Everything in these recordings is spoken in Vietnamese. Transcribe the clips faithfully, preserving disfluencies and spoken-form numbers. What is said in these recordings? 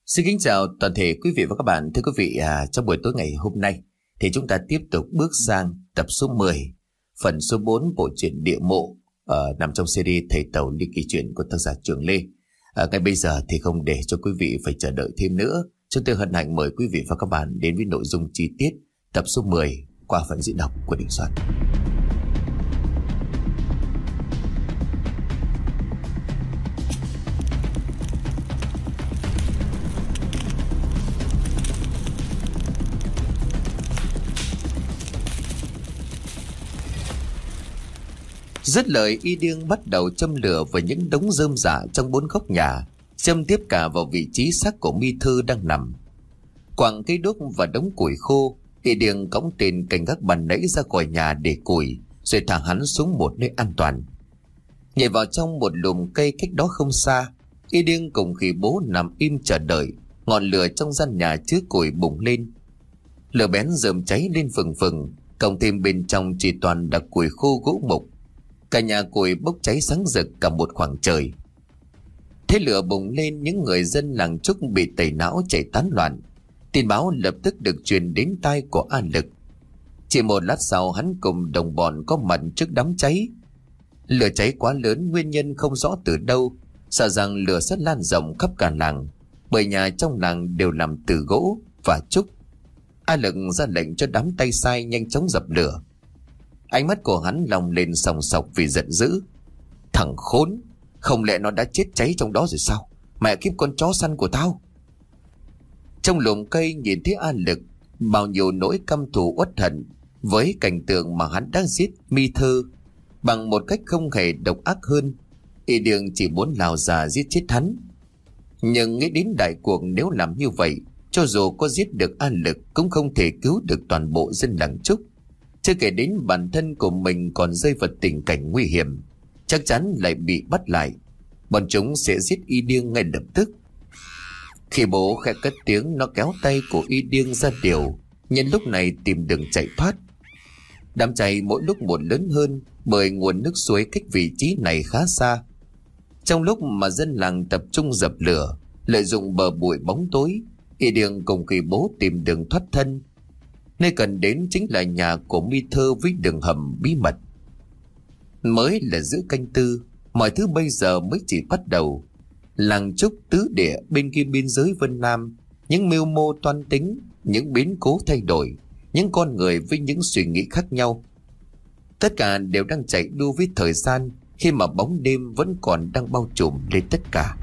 Xin kính chào toàn thể quý vị và các bạn. Thưa quý vị, à, trong buổi tối ngày hôm nay thì chúng ta tiếp tục bước sang tập số mười, phần số bốn bộ truyện Địa Mộ, ở nằm trong series Thầy Tàu Ly Kỳ Chuyện của tác giả Trường Lê. À, ngay bây giờ thì không để cho quý vị phải chờ đợi thêm nữa, chúng tôi hân hạnh mời quý vị và các bạn đến với nội dung chi tiết tập số mười qua phần diễn đọc của Đình Soạn. Dứt lời, Y Điêng bắt đầu châm lửa vào những đống rơm rạ trong bốn góc nhà, châm tiếp cả vào vị trí xác của Mi Thư đang nằm. Quẳng cây đuốc và đống củi khô, Y Điêng cõng tên canh gác ban nãy ra khỏi nhà để củi, rồi thả hắn xuống một nơi an toàn. Nhảy vào trong một lùm cây cách đó không xa, Y Điêng cùng Khỉ Bố nằm im chờ đợi. Ngọn lửa trong gian nhà chứa củi bùng lên, lửa bén rơm cháy lên phừng phừng, cộng thêm bên trong chỉ toàn là củi khô gỗ mục. Cả nhà củi bốc cháy sáng rực cả một khoảng trời. Thế lửa bùng lên, những người dân làng Trúc bị tẩy não chạy tán loạn. Tin báo lập tức được truyền đến tai của A Lực. Chỉ một lát sau, hắn cùng đồng bọn có mặt trước đám cháy. Lửa cháy quá lớn, nguyên nhân không rõ từ đâu, sợ rằng lửa sẽ lan rộng khắp cả làng, bởi nhà trong làng đều làm từ gỗ và trúc. A Lực ra lệnh cho đám tay sai nhanh chóng dập lửa. Ánh mắt của hắn long lên sòng sọc vì giận dữ. Thằng khốn, không lẽ nó đã chết cháy trong đó rồi sao? Mẹ kiếp con chó săn của tao! Trong lùm cây nhìn thấy A Lực, bao nhiêu nỗi căm thù uất hận với cảnh tượng mà hắn đã giết Mi Thư bằng một cách không hề độc ác hơn. Y Điêng chỉ muốn lao ra giết chết hắn. Nhưng nghĩ đến đại cuộc, nếu làm như vậy, cho dù có giết được A Lực cũng không thể cứu được toàn bộ dân làng Trúc. Chưa kể đến bản thân của mình còn rơi vào tình cảnh nguy hiểm, chắc chắn lại bị bắt lại. Bọn chúng sẽ giết Y Điêng ngay lập tức. Khi Bố khẽ cất tiếng, nó kéo tay của Y Điêng ra điều, nhân lúc này tìm đường chạy thoát. Đám cháy mỗi lúc một lớn hơn, bởi nguồn nước suối cách vị trí này khá xa. Trong lúc mà dân làng tập trung dập lửa, lợi dụng bờ bụi bóng tối, Y Điêng cùng Khỉ Bố tìm đường thoát thân. Nơi cần đến chính là nhà của Mi Thư với đường hầm bí mật. Mới là giữa canh tư, mọi thứ bây giờ mới chỉ bắt đầu. Làng Trúc tứ địa bên kia biên giới Vân Nam, những mưu mô toan tính, những biến cố thay đổi, những con người với những suy nghĩ khác nhau. Tất cả đều đang chạy đua với thời gian, khi mà bóng đêm vẫn còn đang bao trùm lên tất cả.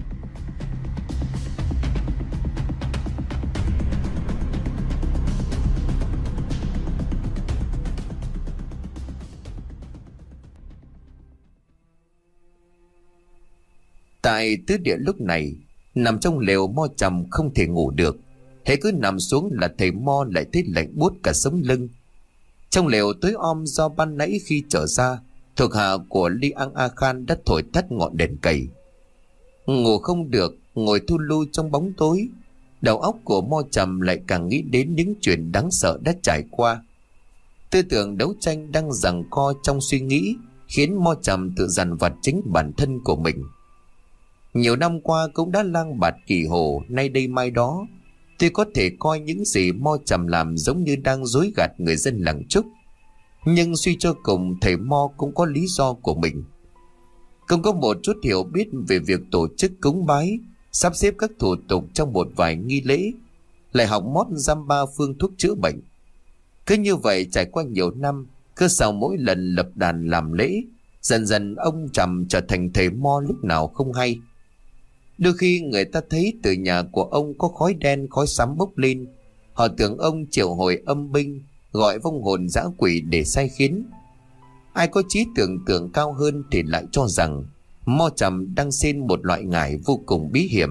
Tại tứ địa lúc này, nằm trong lều Mo Trầm không thể ngủ được. Hễ cứ nằm xuống là thầy Mo lại thấy lạnh buốt cả sống lưng. Trong lều tối om do ban nãy khi trở ra, thuộc hạ của Li Ang A Khan đã thổi tắt ngọn đèn cầy. Ngủ không được, ngồi thu lu trong bóng tối, đầu óc của Mo Trầm lại càng nghĩ đến những chuyện đáng sợ đã trải qua. Tư tưởng đấu tranh đang giằng co trong suy nghĩ, khiến Mo Trầm tự dằn vặt chính bản thân của mình. Nhiều năm qua cũng đã lang bạt kỳ hồ, nay đây mai đó. Tuy có thể coi những gì Mo Trầm làm giống như đang dối gạt người dân làng Trúc, nhưng suy cho cùng thầy Mo cũng có lý do của mình. Không có một chút hiểu biết về việc tổ chức cúng bái, sắp xếp các thủ tục trong một vài nghi lễ, lại học mót dăm ba phương thuốc chữa bệnh. Cứ như vậy trải qua nhiều năm, cứ sau mỗi lần lập đàn làm lễ, dần dần ông Trầm trở thành thầy Mo lúc nào không hay. Đôi khi người ta thấy từ nhà của ông có khói đen khói xám bốc lên, họ tưởng ông triệu hồi âm binh, gọi vong hồn dã quỷ để sai khiến. Ai có trí tưởng tượng cao hơn thì lại cho rằng Mo Trầm đang xin một loại ngải vô cùng bí hiểm.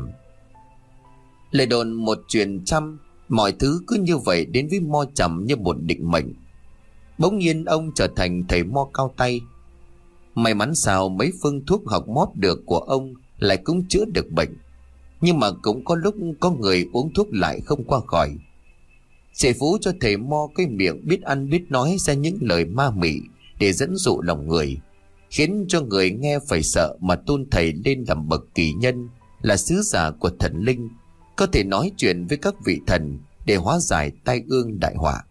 Lời đồn một truyền trăm, mọi thứ cứ như vậy đến với Mo Trầm như một định mệnh. Bỗng nhiên ông trở thành thầy Mo cao tay. May mắn sao mấy phương thuốc học mót được của ông lại cũng chữa được bệnh, nhưng mà cũng có lúc có người uống thuốc lại không qua khỏi. Sẽ phú cho thầy Mo cái miệng biết ăn biết nói ra những lời ma mị để dẫn dụ lòng người, khiến cho người nghe phải sợ mà tôn thầy lên làm bậc kỳ nhân, là sứ giả của thần linh. có thể nói chuyện với các vị thần để hóa giải tai ương đại họa.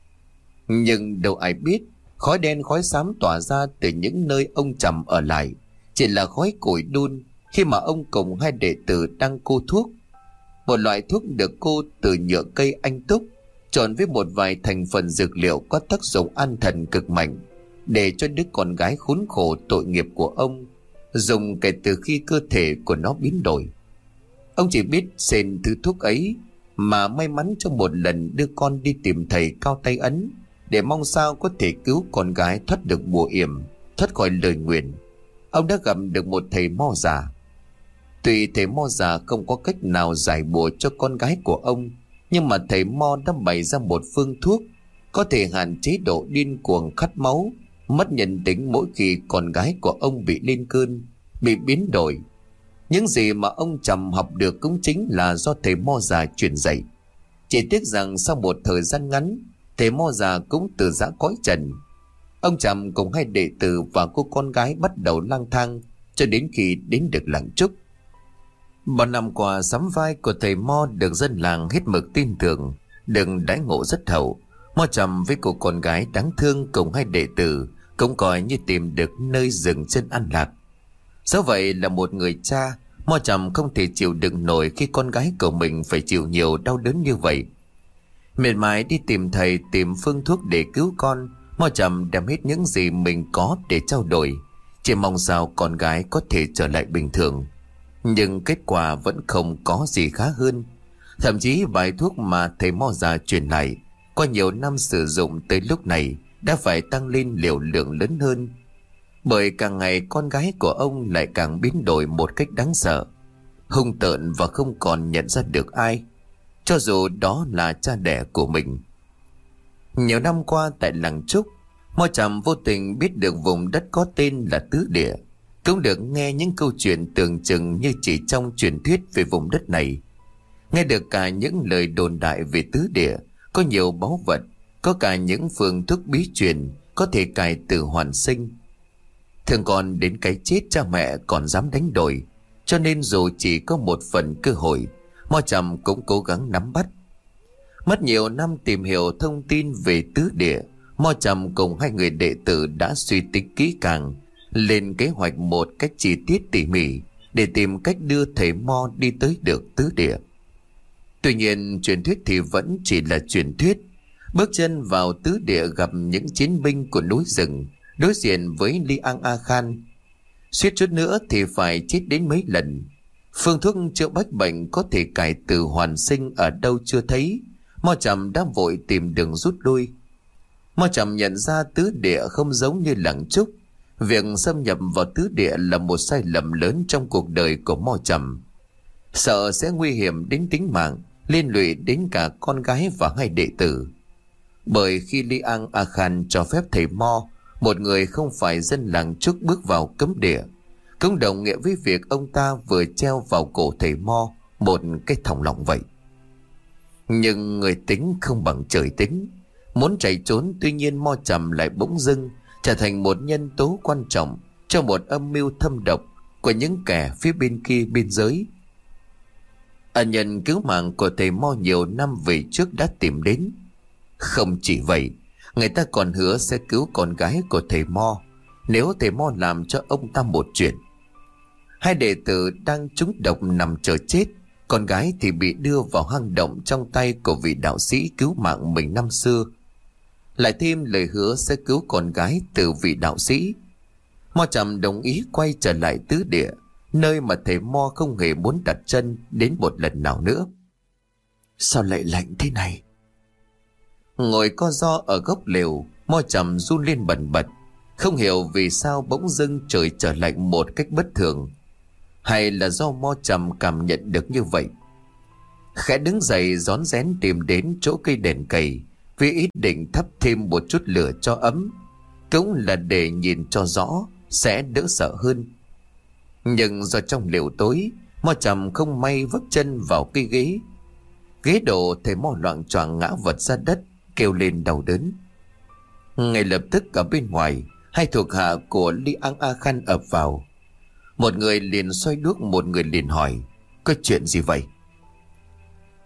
Nhưng đâu ai biết, khói đen khói xám tỏa ra từ những nơi ông Trầm ở lại chỉ là khói củi đun khi mà ông cùng hai đệ tử đang cô thuốc. Một loại thuốc được cô từ nhựa cây anh túc, trộn với một vài thành phần dược liệu có tác dụng an thần cực mạnh, để cho đứa con gái khốn khổ tội nghiệp của ông dùng kể từ khi cơ thể của nó biến đổi. Ông chỉ biết xền thứ thuốc ấy mà may mắn trong một lần đưa con đi tìm thầy Cao Tay Ấn để mong sao có thể cứu con gái thoát được bùa yểm, thoát khỏi lời nguyền. Ông đã gặp được một thầy mo già. Tuy thầy mo già không có cách nào giải bùa cho con gái của ông, nhưng mà thầy mo đã bày ra một phương thuốc có thể hạn chế độ điên cuồng khát máu, mất nhân tính mỗi khi con gái của ông bị lên cơn, bị biến đổi. Những gì mà ông Trầm học được cũng chính là do thầy mo già truyền dạy. Chỉ tiếc rằng sau một thời gian ngắn, thầy mo già cũng từ giã cõi trần. Ông Trầm cùng hai đệ tử và cô con gái bắt đầu lang thang cho đến khi đến được làng Trúc. Bao năm qua, sắm vai của thầy mo được dân làng hết mực tin tưởng, đừng đãi ngộ rất hậu. Mo Trầm với cô con gái đáng thương cùng hai đệ tử cũng coi như tìm được nơi dừng chân an lạc. Dẫu vậy là một người cha, Mo Trầm không thể chịu đựng nổi khi con gái của mình phải chịu nhiều đau đớn như vậy. Mệt mỏi đi tìm thầy, tìm phương thuốc để cứu con, Mo Trầm đem hết những gì mình có để trao đổi, chỉ mong sao con gái có thể trở lại bình thường. Nhưng kết quả vẫn không có gì khá hơn. Thậm chí bài thuốc mà thầy mo già truyền lại qua nhiều năm sử dụng tới lúc này đã phải tăng lên liều lượng lớn hơn. Bởi càng ngày con gái của ông lại càng biến đổi một cách đáng sợ, hung tợn và không còn nhận ra được ai, cho dù đó là cha đẻ của mình. Nhiều năm qua tại làng Trúc, Mo Trầm vô tình biết được vùng đất có tên là Tứ Địa, cũng được nghe những câu chuyện tưởng chừng như chỉ trong truyền thuyết về vùng đất này. Nghe được cả những lời đồn đại về Tứ Địa, có nhiều báu vật, có cả những phương thuốc bí truyền có thể cải tử hoàn sinh. Thường còn đến cái chết cha mẹ còn dám đánh đổi, cho nên dù chỉ có một phần cơ hội, Mo Trầm cũng cố gắng nắm bắt. Mất nhiều năm tìm hiểu thông tin về Tứ Địa, Mo Trầm cùng hai người đệ tử đã suy tính kỹ càng, lên kế hoạch một cách chi tiết tỉ mỉ để tìm cách đưa thầy Mo đi tới được Tứ Địa. Tuy nhiên truyền thuyết thì vẫn chỉ là truyền thuyết. Bước chân vào Tứ Địa gặp những chiến binh của núi rừng, đối diện với Li An A Khan, suýt chút nữa thì phải chết đến mấy lần. Phương thuốc chữa bách bệnh có thể cải tử hoàn sinh ở đâu chưa thấy, Mo Trầm đã vội tìm đường rút lui. Mo Trầm nhận ra Tứ Địa không giống như làng Trúc. Việc xâm nhập vào Tứ Địa là một sai lầm lớn trong cuộc đời của Mo Trầm, sợ sẽ nguy hiểm đến tính mạng, liên lụy đến cả con gái và hai đệ tử. Bởi khi Li An A Khan cho phép thầy Mo, một người không phải dân làng Trúc, bước vào cấm địa, cũng đồng nghĩa với việc ông ta vừa treo vào cổ thầy Mo một cái thòng lọng vậy. Nhưng người tính không bằng trời tính, muốn chạy trốn, tuy nhiên Mo Trầm lại bỗng dưng trở thành một nhân tố quan trọng trong một âm mưu thâm độc của những kẻ phía bên kia biên giới. Ân nhân cứu mạng của thầy Mo nhiều năm về trước đã tìm đến. Không chỉ vậy, người ta còn hứa sẽ cứu con gái của thầy Mo nếu thầy Mo làm cho ông ta một chuyện. Hai đệ tử đang trúng độc nằm chờ chết, con gái thì bị đưa vào hang động trong tay của vị đạo sĩ cứu mạng mình năm xưa. Lại thêm lời hứa sẽ cứu con gái từ vị đạo sĩ. Mo Trầm đồng ý quay trở lại Tứ Địa, nơi mà thầy Mo không hề muốn đặt chân đến một lần nào nữa. Sao lại lạnh thế này? Ngồi co ro ở gốc lều, Mo Trầm run lên bần bật, không hiểu vì sao bỗng dưng trời trở lạnh một cách bất thường. Hay là do Mo Trầm cảm nhận được như vậy? Khẽ đứng dậy rón rén tìm đến chỗ cây đèn cầy, vì ý định thắp thêm một chút lửa cho ấm, cũng là để nhìn cho rõ, sẽ đỡ sợ hơn. Nhưng do trong lều tối, Mo Trầm không may vấp chân vào cây ghế. Ghế đổ, thầy Mo loạng choạng ngã vật ra đất, kêu lên đau đớn. Ngay lập tức ở bên ngoài, hai thuộc hạ của Li An A Khan ập vào. Một người liền xoay đuốc, một người liền hỏi: có chuyện gì vậy?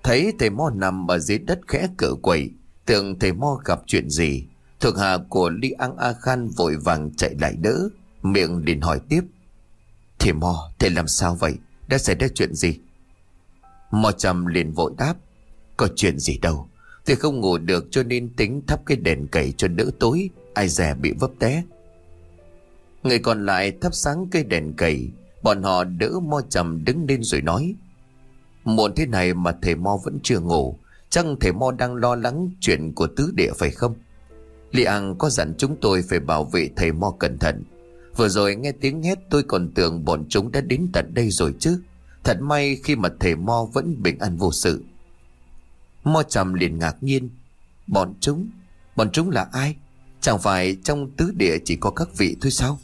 Thấy thầy Mo nằm ở dưới đất khẽ cựa quậy, tưởng thầy Mo gặp chuyện gì. Thuộc hạ của Li Ang A Khan vội vàng chạy lại đỡ, miệng liền hỏi tiếp: Thầy Mo, thầy làm sao vậy? Đã xảy ra chuyện gì? Mo Trầm liền vội đáp: Có chuyện gì đâu, tôi không ngủ được cho nên tính thắp cái đèn cầy cho đỡ tối, ai dè bị vấp té. Người còn lại thắp sáng cây đèn cầy. Bọn họ đỡ Mo Trầm đứng lên rồi nói: Muộn thế này mà thầy Mo vẫn chưa ngủ, chắc thầy Mo đang lo lắng chuyện của tứ địa phải không? Li Ang có dặn chúng tôi phải bảo vệ thầy Mo cẩn thận. Vừa rồi nghe tiếng hét tôi còn tưởng bọn chúng đã đến tận đây rồi chứ. Thật may khi mà thầy Mo vẫn bình an vô sự. Mo Trầm liền ngạc nhiên: Bọn chúng? Bọn chúng là ai? Chẳng phải trong tứ địa chỉ có các vị thôi sao?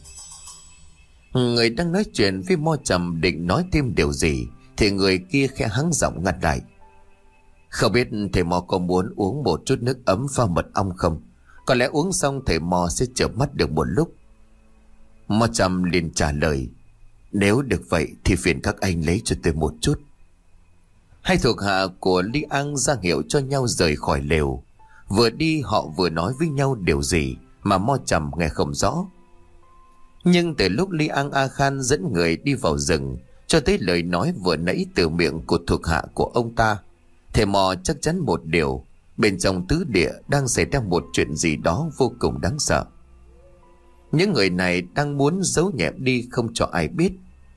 Người đang nói chuyện với Mo Trầm định nói thêm điều gì thì người kia khẽ hắng giọng ngắt lại: Không biết thầy Mo có muốn uống một chút nước ấm pha mật ong không? Có lẽ uống xong thầy Mo sẽ chợp mắt được một lúc. Mo Trầm liền trả lời: Nếu được vậy thì phiền các anh lấy cho tôi một chút. Hai thuộc hạ của Li Ang ra hiệu cho nhau rời khỏi lều. Vừa đi họ vừa nói với nhau điều gì mà Mo Trầm nghe không rõ. Nhưng từ lúc Li Ang A Khan dẫn người đi vào rừng, cho tới lời nói vừa nãy từ miệng của thuộc hạ của ông ta, thầy Mo chắc chắn một điều: bên trong tứ địa đang xảy ra một chuyện gì đó vô cùng đáng sợ. Những người này đang muốn giấu nhẹm đi không cho ai biết.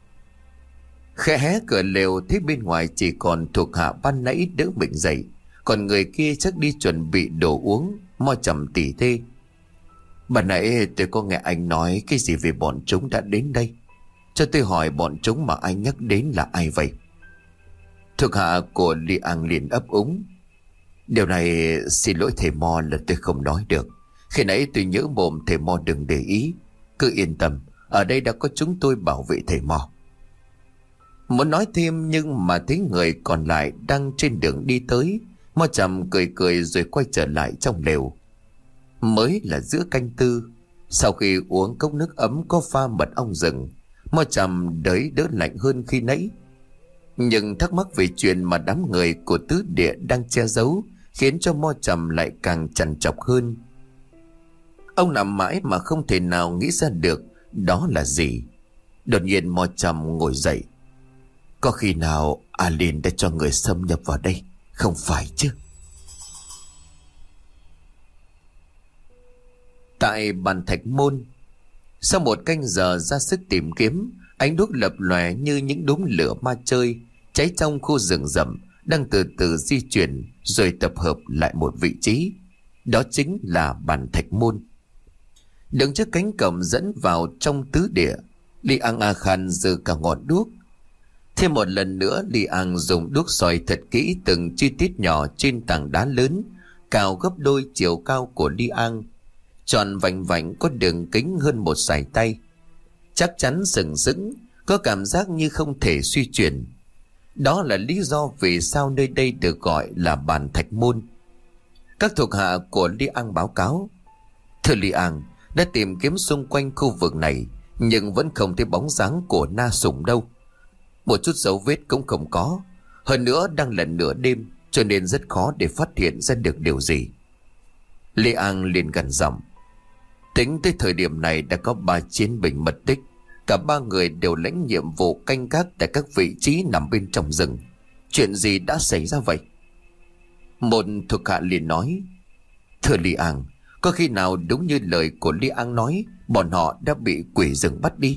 Khẽ hé cửa lều thấy bên ngoài chỉ còn thuộc hạ ban nãy đỡ mình dậy, còn người kia chắc đi chuẩn bị đồ uống. Mo Trầm tỉ tê: Ban nãy tôi có nghe anh nói cái gì về bọn chúng đã đến đây. Cho tôi hỏi bọn chúng mà anh nhắc đến là ai vậy? Thuộc hạ của Li Ang liền ấp úng: Điều này xin lỗi thầy Mo là tôi không nói được. Khi nãy tôi nhớ mồm, thầy Mo đừng để ý. Cứ yên tâm, ở đây đã có chúng tôi bảo vệ thầy Mo. Muốn nói thêm nhưng mà thấy người còn lại đang trên đường đi tới. Mo Trầm cười cười rồi quay trở lại trong lều. Mới là giữa canh tư, sau khi uống cốc nước ấm có pha mật ong rừng, Mo Trầm đới đỡ lạnh hơn khi nãy. Nhưng thắc mắc về chuyện mà đám người của tứ địa đang che giấu khiến cho Mo Trầm lại càng trằn trọc hơn. Ông nằm mãi mà không thể nào nghĩ ra được đó là gì. Đột nhiên Mo Trầm ngồi dậy: Có khi nào Alin đã cho người xâm nhập vào đây, không phải chứ? Tại bàn thạch môn, sau một canh giờ ra sức tìm kiếm, ánh đuốc lập lòe như những đốm lửa ma chơi cháy trong khu rừng rậm đang từ từ di chuyển rồi tập hợp lại một vị trí. Đó chính là bàn thạch môn. Đứng trước cánh cổng dẫn vào trong tứ địa, Li Ang A Khan giơ cả ngọn đuốc. Thêm một lần nữa, Li Ang dùng đuốc soi thật kỹ từng chi tiết nhỏ trên tảng đá lớn cao gấp đôi chiều cao của Li Ang, tròn vành vạnh có đường kính hơn một sải tay, chắc chắn sừng sững, có cảm giác như không thể suy chuyển. Đó là lý do vì sao nơi đây được gọi là bàn thạch môn. Các thuộc hạ của Li Ang báo cáo: Thưa Li Ang, đã tìm kiếm xung quanh khu vực này nhưng vẫn không thấy bóng dáng của Na Sùng đâu. Một chút dấu vết cũng không có. Hơn nữa đang là nửa đêm cho nên rất khó để phát hiện ra được điều gì. Li Ang liền gằn giọng: Tính tới thời điểm này đã có ba chiến binh mất tích. Cả ba người đều lãnh nhiệm vụ canh gác tại các vị trí nằm bên trong rừng. Chuyện gì đã xảy ra vậy? Một thuộc hạ liền nói: Thưa Li Ang, có khi nào đúng như lời của Li Ang nói, bọn họ đã bị quỷ rừng bắt đi?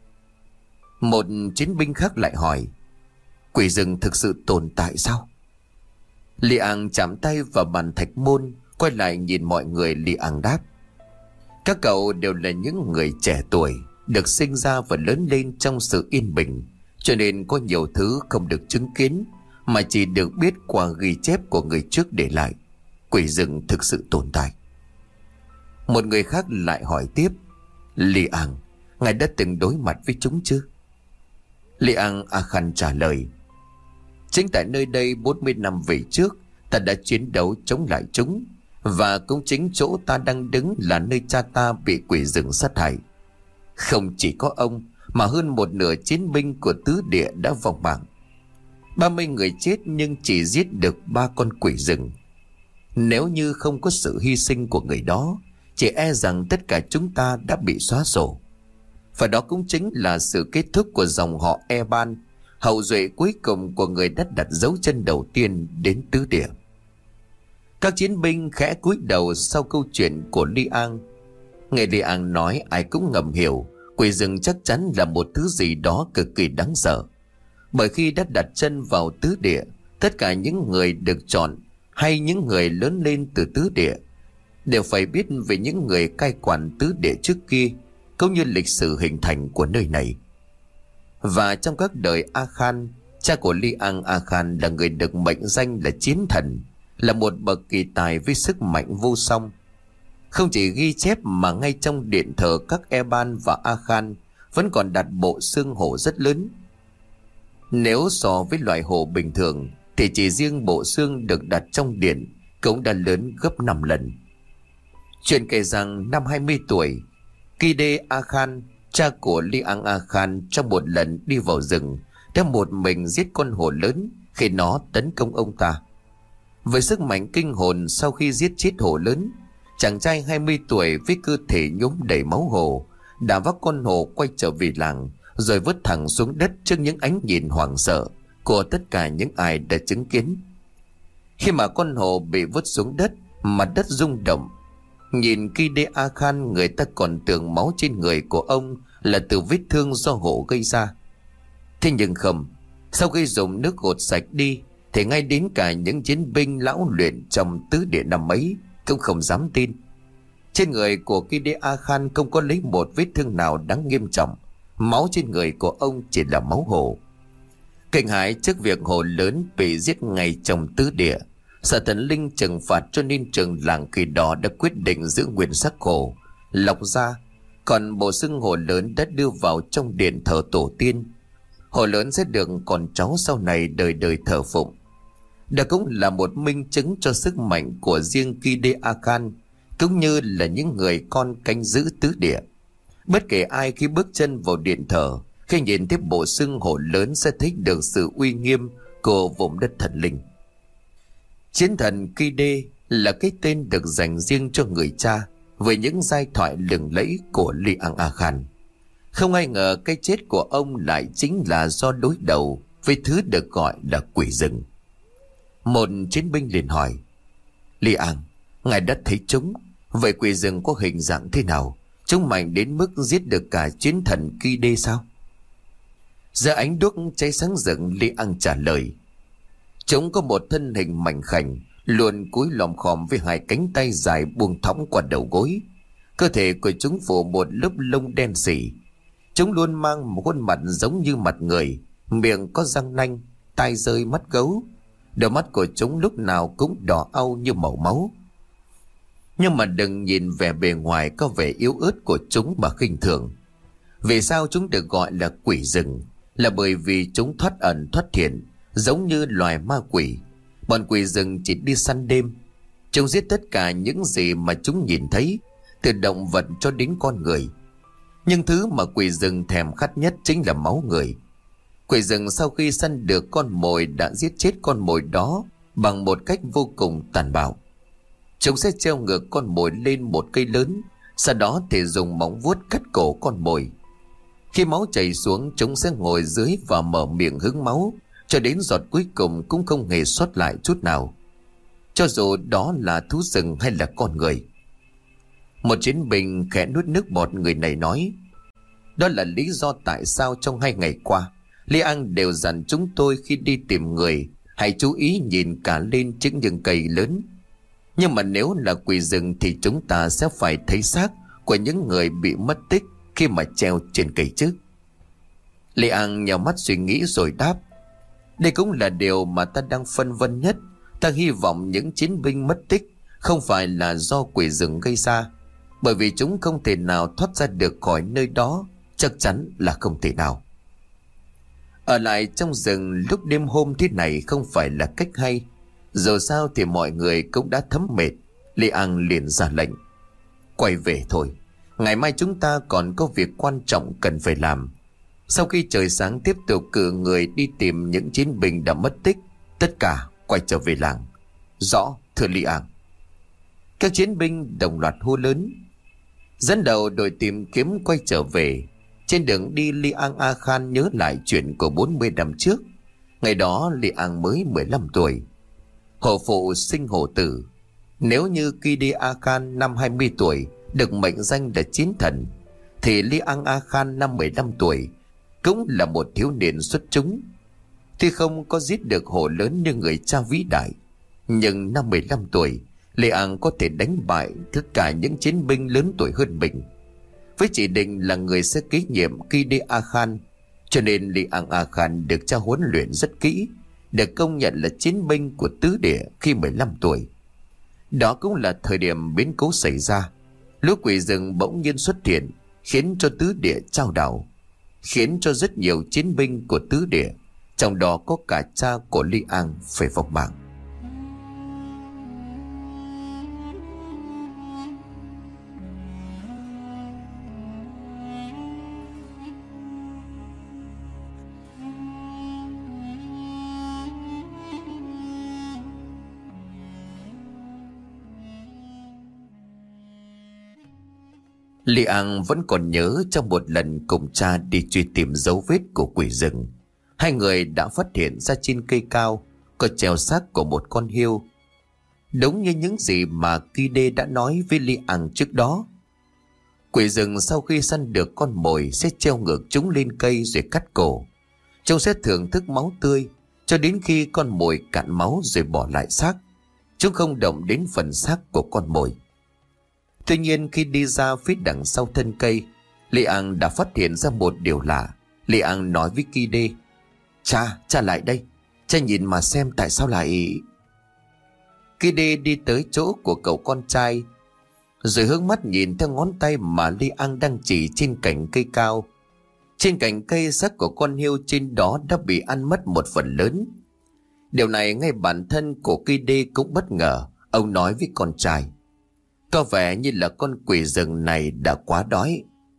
Một chiến binh khác lại hỏi: Quỷ rừng thực sự tồn tại sao? Li Ang chạm tay vào bàn thạch môn, quay lại nhìn mọi người. Li Ang đáp: Các cậu đều là những người trẻ tuổi, được sinh ra và lớn lên trong sự yên bình, cho nên có nhiều thứ không được chứng kiến mà chỉ được biết qua ghi chép của người trước để lại. Quỷ rừng thực sự tồn tại. Một người khác lại hỏi tiếp: Li Ang, ngài đã từng đối mặt với chúng chưa? Li Ang A Khan trả lời: Chính tại nơi đây bốn mươi năm về trước, ta đã chiến đấu chống lại chúng, và cũng chính chỗ ta đang đứng là nơi cha ta bị quỷ rừng sát hại. Không chỉ có ông mà hơn một nửa chiến binh của tứ địa đã vong mạng. Ba mươi người chết nhưng chỉ giết được ba con quỷ rừng. Nếu như không có sự hy sinh của người đó, chỉ e rằng tất cả chúng ta đã bị xóa sổ. Và đó cũng chính là sự kết thúc của dòng họ Eban, hậu duệ cuối cùng của người đã đặt dấu chân đầu tiên đến tứ địa. Các chiến binh khẽ cúi đầu sau câu chuyện của Li An. Nghe Li An nói, ai cũng ngầm hiểu quỷ rừng chắc chắn là một thứ gì đó cực kỳ đáng sợ. Bởi khi đã đặt chân vào tứ địa, tất cả những người được chọn hay những người lớn lên từ tứ địa đều phải biết về những người cai quản tứ địa trước kia, cũng như lịch sử hình thành của nơi này. Và trong các đời A Khan, cha của Li An A Khan là người được mệnh danh là chiến thần, là một bậc kỳ tài với sức mạnh vô song. Không chỉ ghi chép mà ngay trong điện thờ các Eban và A Khan vẫn còn đặt bộ xương hổ rất lớn. Nếu so với loại hổ bình thường thì chỉ riêng bộ xương được đặt trong điện cũng đã lớn gấp năm lần. Chuyện kể rằng năm hai mươi tuổi, Kide A Khan, cha của Li An A Khan, trong một lần đi vào rừng đã một mình giết con hổ lớn khi nó tấn công ông ta. Với sức mạnh kinh hồn, sau khi giết chết hổ lớn, chàng trai hai mươi tuổi với cơ thể nhuốm đầy máu hổ đã vác con hổ quay trở về làng, rồi vứt thẳng xuống đất trước những ánh nhìn hoảng sợ của tất cả những ai đã chứng kiến. Khi mà con hổ bị vứt xuống đất, mặt đất rung động. Nhìn Kide A Khan, người ta còn tưởng máu trên người của ông là từ vết thương do hổ gây ra. Thế nhưng không, sau khi dùng nước gột sạch đi thì ngay đến cả những chiến binh lão luyện trong tứ địa năm ấy cũng không dám tin. Trên người của Kide A Khan không có lấy một vết thương nào đáng nghiêm trọng. Máu trên người của ông chỉ là máu hổ. Kinh hãi trước việc hổ lớn bị giết ngay trong tứ địa, sợ thần linh trừng phạt, cho nên trường làng kỳ đó đã quyết định giữ nguyên xác hổ, lọc ra, còn bộ xương hổ lớn đã đưa vào trong điện thờ tổ tiên. Hổ lớn sẽ được con cháu sau này đời đời thờ phụng. Đó cũng là một minh chứng cho sức mạnh của riêng Kide A Khan, cũng như là những người con canh giữ tứ địa. Bất kể ai khi bước chân vào điện thờ, khi nhìn thấy bộ xương hổ lớn sẽ thấy được sự uy nghiêm của vùng đất thần linh. Chiến thần Kide là cái tên được dành riêng cho người cha với những giai thoại lừng lẫy của Li An A Khan. Không ai ngờ cái chết của ông lại chính là do đối đầu với thứ được gọi là quỷ rừng. Một chiến binh liền hỏi: Li An, ngài đã thấy chúng, vậy quỷ rừng có hình dạng thế nào? Chúng mạnh đến mức giết được cả chiến thần Kide sao? Giữa ánh đuốc cháy sáng rực, Li An trả lời: chúng có một thân hình mảnh khảnh, luôn cúi lòm khòm với hai cánh tay dài buông thõng qua đầu gối. Cơ thể của chúng phủ một lớp lông đen sì. Chúng luôn mang một khuôn mặt giống như mặt người, miệng có răng nanh, tai rơi mắt gấu. Đôi mắt của chúng lúc nào cũng đỏ au như màu máu. Nhưng mà đừng nhìn vẻ bề ngoài có vẻ yếu ớt của chúng mà khinh thường. Vì sao chúng được gọi là quỷ rừng? Là bởi vì chúng thoát ẩn thoát hiện, giống như loài ma quỷ. Bọn quỷ rừng chỉ đi săn đêm. Chúng giết tất cả những gì mà chúng nhìn thấy, từ động vật cho đến con người. Nhưng thứ mà quỷ rừng thèm khát nhất chính là máu người. Quỷ rừng sau khi săn được con mồi đã giết chết con mồi đó bằng một cách vô cùng tàn bạo. Chúng sẽ treo ngược con mồi lên một cây lớn, sau đó thì dùng móng vuốt cắt cổ con mồi. Khi máu chảy xuống, chúng sẽ ngồi dưới và mở miệng hứng máu, cho đến giọt cuối cùng cũng không hề sót lại chút nào, cho dù đó là thú rừng hay là con người. Một chiến binh khẽ nuốt nước bọt, người này nói: đó là lý do tại sao trong hai ngày qua Li An đều dặn chúng tôi khi đi tìm người hãy chú ý nhìn cả lên những rừng cây lớn. Nhưng mà nếu là quỷ rừng thì chúng ta sẽ phải thấy xác của những người bị mất tích khi mà treo trên cây chứ. Li An nhào mắt suy nghĩ rồi đáp: đây cũng là điều mà ta đang phân vân nhất. Ta hy vọng những chiến binh mất tích không phải là do quỷ rừng gây ra, bởi vì chúng không thể nào thoát ra được khỏi nơi đó, chắc chắn là không thể nào. Ở lại trong rừng lúc đêm hôm thế này không phải là cách hay. Dù sao thì mọi người cũng đã thấm mệt. Li An liền ra lệnh: quay về thôi, ngày mai chúng ta còn có việc quan trọng cần phải làm. Sau khi trời sáng tiếp tục cử người đi tìm những chiến binh đã mất tích. Tất cả quay trở về làng. Rõ, thưa Li An. Các chiến binh đồng loạt hô lớn. Dẫn đầu đội tìm kiếm quay trở về. Trên đường đi, Li An A Khan nhớ lại chuyện của bốn mươi năm trước. Ngày đó Li An mới mười lăm tuổi. Hổ phụ sinh hổ tử. Nếu như Kide A Khan năm hai mươi tuổi được mệnh danh là chiến thần, thì Li An A Khan năm mười lăm tuổi cũng là một thiếu niên xuất chúng. Tuy không có giết được hổ lớn như người cha vĩ đại, nhưng năm mười lăm tuổi, Li An có thể đánh bại tất cả những chiến binh lớn tuổi hơn mình. Với chỉ định là người sẽ kế nhiệm Kide A Khan, cho nên Li An A Khan được cha huấn luyện rất kỹ, được công nhận là chiến binh của tứ địa khi mười lăm tuổi. Đó cũng là thời điểm biến cố xảy ra. Lũ quỷ rừng bỗng nhiên xuất hiện, khiến cho tứ địa chao đảo, khiến cho rất nhiều chiến binh của tứ địa, trong đó có cả cha của Li An, phải vong mạng. Li An vẫn còn nhớ trong một lần cùng cha đi truy tìm dấu vết của quỷ rừng, hai người đã phát hiện ra trên cây cao có treo xác của một con hươu. Đúng như những gì mà Kide đã nói với Li An trước đó. Quỷ rừng sau khi săn được con mồi sẽ treo ngược chúng lên cây rồi cắt cổ. Chúng sẽ thưởng thức máu tươi cho đến khi con mồi cạn máu rồi bỏ lại xác. Chúng không động đến phần xác của con mồi. Tuy nhiên khi đi ra phía đằng sau thân cây, Li An đã phát hiện ra một điều lạ. Li An nói với Kide: Cha, cha lại đây. Cha nhìn mà xem tại sao lại... Kide đi tới chỗ của cậu con trai, rồi hướng mắt nhìn theo ngón tay mà Li An đang chỉ trên cành cây cao. Trên cành cây, xác của con hươu trên đó đã bị ăn mất một phần lớn. Điều này ngay bản thân của Kide cũng bất ngờ. Ông nói với con trai: Có vẻ như là con quỷ rừng này đã quá đói.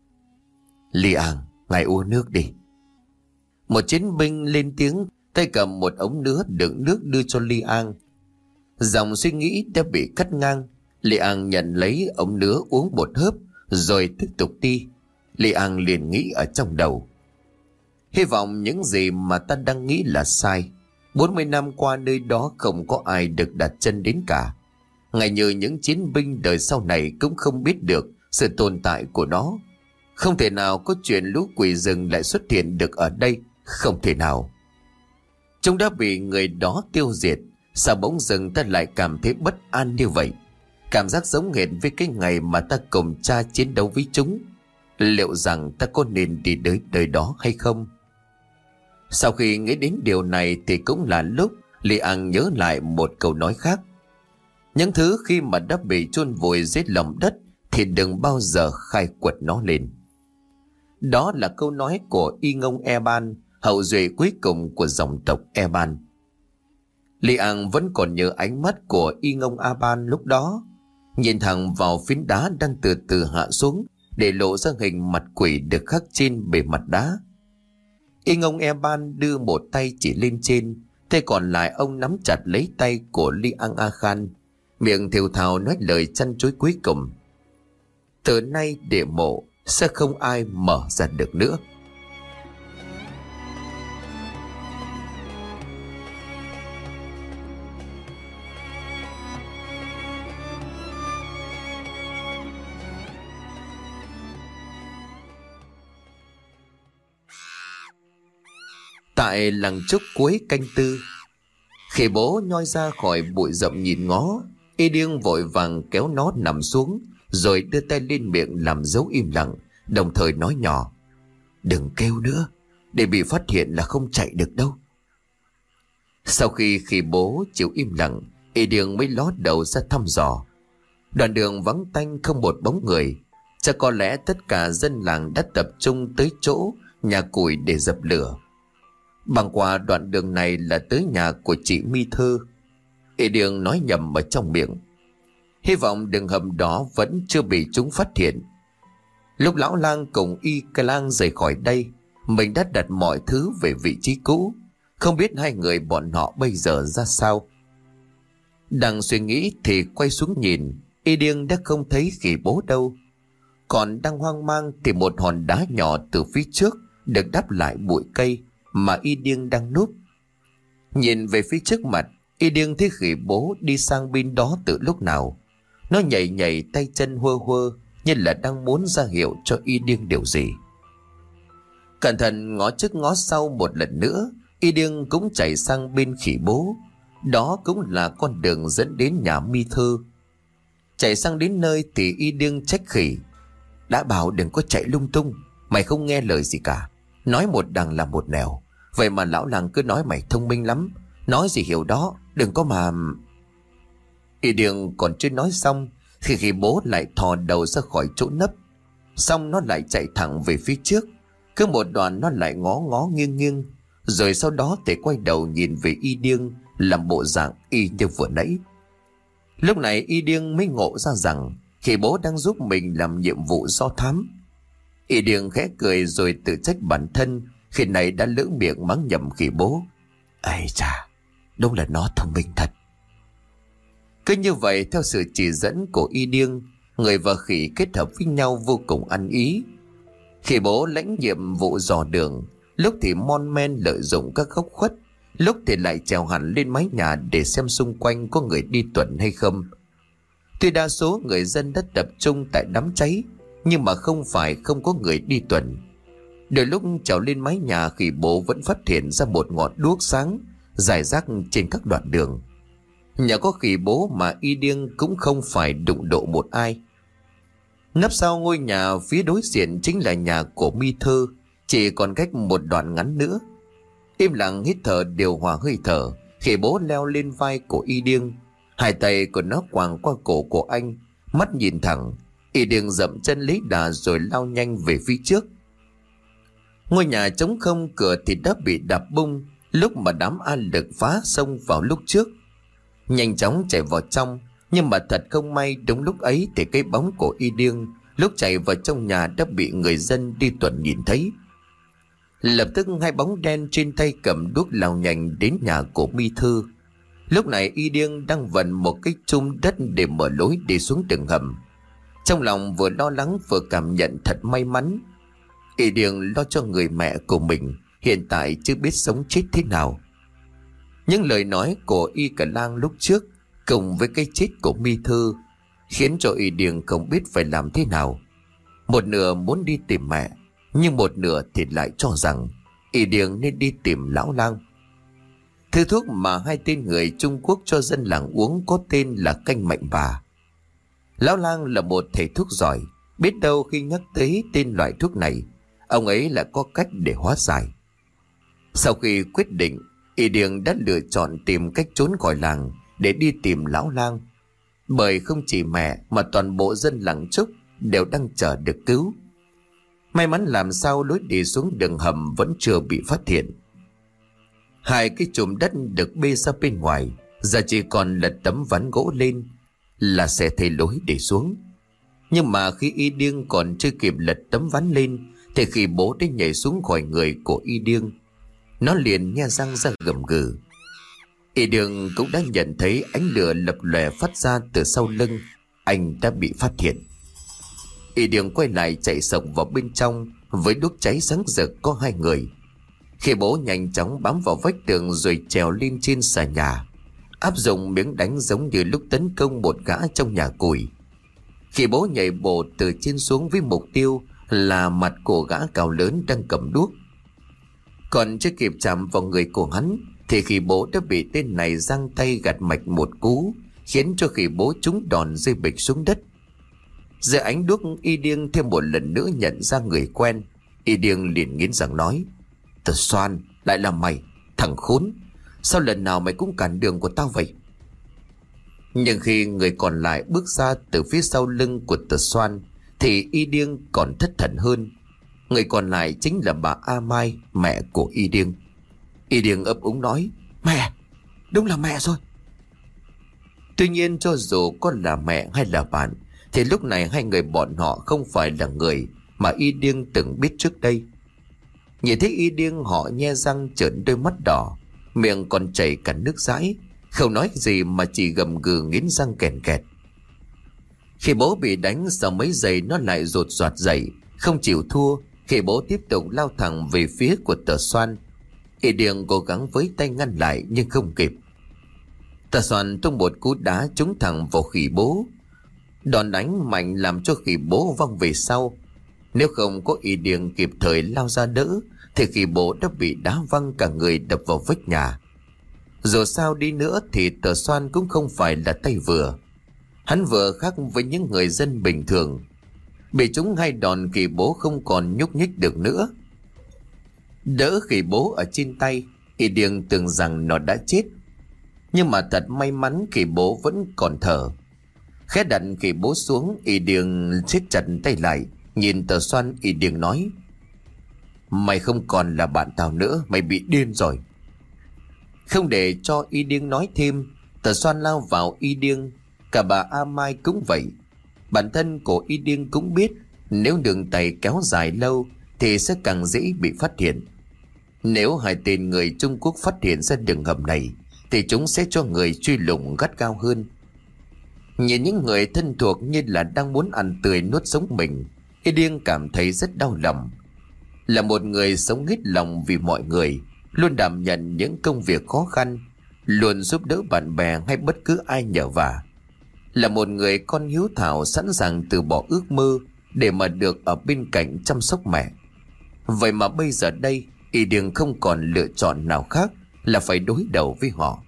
Li An, ngài uống nước đi. Một chiến binh lên tiếng, tay cầm một ống nứa đựng nước đưa cho Li An. Dòng suy nghĩ đã bị cắt ngang. Li An nhận lấy ống nứa uống một hớp rồi tiếp tục đi. Li An liền nghĩ ở trong đầu: Hy vọng những gì mà ta đang nghĩ là sai. bốn mươi năm qua nơi đó không có ai được đặt chân đến cả. Ngay như những chiến binh đời sau này cũng không biết được sự tồn tại của nó. Không thể nào có chuyện lũ quỷ rừng lại xuất hiện được ở đây. Không thể nào. Chúng đã bị người đó tiêu diệt. Sao bỗng dưng ta lại cảm thấy bất an như vậy? Cảm giác giống hệt với cái ngày mà ta cùng cha chiến đấu với chúng. Liệu rằng ta có nên đi tới đời đó hay không? Sau khi nghĩ đến điều này thì cũng là lúc Li An nhớ lại một câu nói khác: Những thứ khi mà đã bị chôn vùi dưới lòng đất thì đừng bao giờ khai quật nó lên. Đó là câu nói của Y Ngông Eban, hậu duệ cuối cùng của dòng tộc Eban. Li An vẫn còn nhớ ánh mắt của Y Ngông Eban lúc đó, nhìn thẳng vào phiến đá đang từ từ hạ xuống để lộ ra hình mặt quỷ được khắc trên bề mặt đá. Y Ngông Eban đưa một tay chỉ lên trên, tay còn lại ông nắm chặt lấy tay của Li An A Khan, miệng thều thào nói lời chăn chối cuối cùng: Từ nay địa mộ sẽ không ai mở ra được nữa. Tại làng trúc cuối canh tư, khi bố nhoi ra khỏi bụi rậm nhìn ngó, Y Điêng vội vàng kéo nó nằm xuống, rồi đưa tay lên miệng làm dấu im lặng, đồng thời nói nhỏ: Đừng kêu nữa, để bị phát hiện là không chạy được đâu. Sau khi khi bố chịu im lặng, Y Điêng mới ló đầu ra thăm dò. Đoạn đường vắng tanh không một bóng người. Chắc có lẽ tất cả dân làng đã tập trung tới chỗ nhà củi để dập lửa. Băng qua đoạn đường này là tới nhà của chị Mi Thư. Y Điêng nói nhầm ở trong miệng: Hy vọng đường hầm đó vẫn chưa bị chúng phát hiện. Lúc lão lang cùng Y Ca Lang rời khỏi đây, mình đã đặt mọi thứ về vị trí cũ. Không biết hai người bọn họ bây giờ ra sao. Đang suy nghĩ thì quay xuống nhìn, Y Điêng đã không thấy khỉ bố đâu. Còn đang hoang mang thì một hòn đá nhỏ từ phía trước được đắp lại bụi cây mà Y Điêng đang núp. Nhìn về phía trước mặt, Y Điêng thấy khỉ bố đi sang bên đó từ lúc nào. Nó nhảy nhảy tay chân huơ huơ như là đang muốn ra hiệu cho Y Điêng điều gì. Cẩn thận ngó trước ngó sau một lần nữa, Y Điêng cũng chạy sang bên khỉ bố. Đó cũng là con đường dẫn đến nhà Mi Thư. Chạy sang đến nơi thì Y Điêng trách khỉ: đã bảo đừng có chạy lung tung, mày không nghe lời gì cả. Nói một đằng là một nẻo. Vậy mà lão làng cứ nói mày thông minh lắm, nói gì hiểu đó, đừng có mà... Y Điêng còn chưa nói xong thì khỉ bố lại thò đầu ra khỏi chỗ nấp. Xong nó lại chạy thẳng về phía trước. Cứ một đoạn nó lại ngó ngó nghiêng nghiêng, rồi sau đó thì quay đầu nhìn về Y Điêng, làm bộ dạng y như vừa nãy. Lúc này Y Điêng mới ngộ ra rằng khỉ bố đang giúp mình làm nhiệm vụ do thám. Y Điêng khẽ cười rồi tự trách bản thân khi này đã lỡ miệng mắng nhầm khỉ bố. Ây chà, đúng là nó thông minh thật. Cứ như vậy, theo sự chỉ dẫn của Y Điêng, người và khỉ kết hợp với nhau vô cùng ăn ý. Khỉ bố lãnh nhiệm vụ dò đường, lúc thì mon men lợi dụng các góc khuất, lúc thì lại trèo hẳn lên mái nhà để xem xung quanh có người đi tuần hay không. Tuy đa số người dân đã tập trung tại đám cháy, nhưng mà không phải không có người đi tuần. Đôi lúc trèo lên mái nhà, khỉ bố vẫn phát hiện ra một ngọn đuốc sáng rải rác trên các đoạn đường. Nhờ có khỉ bố mà Y Điêng cũng không phải đụng độ một ai. Nấp sau ngôi nhà phía đối diện chính là nhà của Mi Thư, chỉ còn cách một đoạn ngắn nữa. Im lặng hít thở điều hòa hơi thở, khỉ bố leo lên vai của Y Điêng. Hai tay của nó quàng qua cổ của anh, mắt nhìn thẳng. Y Điêng dậm chân lấy đà rồi lao nhanh về phía trước. Ngôi nhà trống không, cửa thì đã bị đập bung lúc mà đám an lực phá xông vào lúc trước. Nhanh chóng chạy vào trong, nhưng mà thật không may đúng lúc ấy thì cái bóng của Y Điêng lúc chạy vào trong nhà đã bị người dân đi tuần nhìn thấy. Lập tức hai bóng đen trên tay cầm đuốc lao nhanh đến nhà của Mi Thư. Lúc này Y Điêng đang vần một cái chum đất để mở lối đi xuống đường hầm. Trong lòng vừa lo lắng vừa cảm nhận thật may mắn. Y Điêng lo cho người mẹ của mình hiện tại chưa biết sống chết thế nào. Những lời nói của Y Cả Lang lúc trước cùng với cái chết của Mi Thư khiến cho Y Điêng không biết phải làm thế nào. Một nửa muốn đi tìm mẹ, nhưng một nửa thì lại cho rằng Y Điêng nên đi tìm lão lang. Thứ thuốc mà hai tên người Trung Quốc cho dân làng uống có tên là canh mạnh bà. Lão lang là một thầy thuốc giỏi, biết đâu khi nhắc tới tên loại thuốc này, ông ấy lại có cách để hóa giải. Sau khi quyết định, Y Điêng đã lựa chọn tìm cách trốn khỏi làng để đi tìm lão lang. Bởi không chỉ mẹ mà toàn bộ dân làng Trúc đều đang chờ được cứu. May mắn làm sao lối đi xuống đường hầm vẫn chưa bị phát hiện. Hai cái chùm đất được bê ra bên ngoài, giờ chỉ còn lật tấm ván gỗ lên là sẽ thấy lối đi xuống. Nhưng mà khi Y Điêng còn chưa kịp lật tấm ván lên thì khi bố đã nhảy xuống khỏi người của Y Điêng. Nó liền nhe răng ra gầm gừ. Y Điêng cũng đã nhận thấy ánh lửa lập lòe phát ra từ sau lưng. Anh đã bị phát hiện. Y Điêng quay lại chạy sộc vào bên trong với đuốc cháy sáng rực có hai người. Khi bố nhanh chóng bám vào vách tường rồi trèo lên trên xà nhà, áp dụng miếng đánh giống như lúc tấn công một gã trong nhà củi. Khi bố nhảy bộ từ trên xuống với mục tiêu là mặt của gã cao lớn đang cầm đuốc. Còn chưa kịp chạm vào người của hắn thì khi bố đã bị tên này giang tay gạt mạch một cú, khiến cho khi bố trúng đòn rơi bịch xuống đất. Dưới ánh đuốc, Y Điêng thêm một lần nữa nhận ra người quen. Y Điêng liền nghiến răng nói: Tờ Xoan, lại là mày, thằng khốn. Sao lần nào mày cũng cản đường của tao vậy? Nhưng khi người còn lại bước ra từ phía sau lưng của Tờ Xoan thì Y Điêng còn thất thần hơn. Người còn lại chính là bà A Mai, mẹ của Y Điêng. Y Điêng ấp úng nói: Mẹ, đúng là mẹ rồi. Tuy nhiên cho dù có là mẹ hay là bạn thì lúc này hai người bọn họ không phải là người mà Y Điêng từng biết trước đây. Nhìn thấy y điên họ nhe răng trợn đôi mắt đỏ, miệng còn chảy cả nước dãi, không nói gì mà chỉ gầm gừ nghiến răng kèn kẹt. Khi bố bị đánh, sau mấy giây nó lại rột rạt dậy, không chịu thua. Khi bố tiếp tục lao thẳng về phía của Tờ Xoan, Y điên cố gắng với tay ngăn lại nhưng không kịp. Tờ Xoan tung một cú đá trúng thẳng vào khỉ bố. Đòn đánh mạnh làm cho khỉ bố văng về sau. Nếu không có Y điên kịp thời lao ra đỡ thì khỉ bố đã bị đá văng cả người đập vào vách nhà. Dù sao đi nữa thì Tờ Xoan cũng không phải là tay vừa. Hắn vừa khác với những người dân bình thường. Bị chúng hai đòn, khỉ bố không còn nhúc nhích được nữa. Đỡ khỉ bố ở trên tay, Y điên tưởng rằng nó đã chết. Nhưng mà thật may mắn khỉ bố vẫn còn thở. Khẽ đặt khỉ bố xuống, Y điên siết chặt tay lại, nhìn Tờ Xoan. Y điên nói: "Mày không còn là bạn tao nữa, mày bị điên rồi." Không để cho Y điên nói thêm, Tờ Xoan lao vào Y điên. Cả bà A Mai cũng vậy. Bản thân của Y điên cũng biết nếu đường tay kéo dài lâu thì sẽ càng dễ bị phát hiện. Nếu hai tên người Trung Quốc phát hiện ra đường hầm này thì chúng sẽ cho người truy lùng gắt gao hơn. Nhìn những người thân thuộc như là đang muốn ăn tươi nuốt sống mình, Y điên cảm thấy rất đau lòng. Là một người sống hết lòng vì mọi người, luôn đảm nhận những công việc khó khăn, luôn giúp đỡ bạn bè hay bất cứ ai nhờ vả. Là một người con hiếu thảo, sẵn sàng từ bỏ ước mơ để mà được ở bên cạnh chăm sóc mẹ. Vậy mà bây giờ đây, Y điên không còn lựa chọn nào khác là phải đối đầu với họ.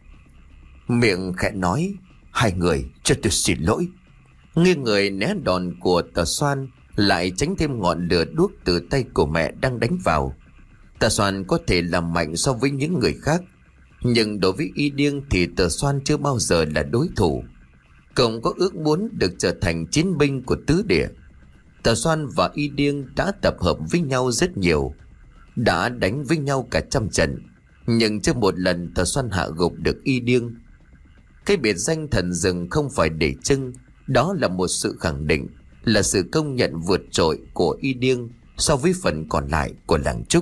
Miệng khẽ nói: "Hai người, cho tôi xin lỗi." Nghiêng người né đòn của Tờ Xoan, lại tránh thêm ngọn lửa đuốc từ tay của mẹ đang đánh vào. Tờ Xoan có thể làm mạnh so với những người khác, nhưng đối với Y điên thì Tờ Xoan chưa bao giờ là đối thủ. Cậu có ước muốn được trở thành chiến binh của tứ địa. Tờ Xoan và Y điên đã tập hợp với nhau rất nhiều, đã đánh với nhau cả trăm trận, nhưng chưa một lần Tờ Xoan hạ gục được Y điên. Cái biệt danh thần rừng không phải để trưng, đó là một sự khẳng định, là sự công nhận vượt trội của Y điên so với phần còn lại của làng Trúc.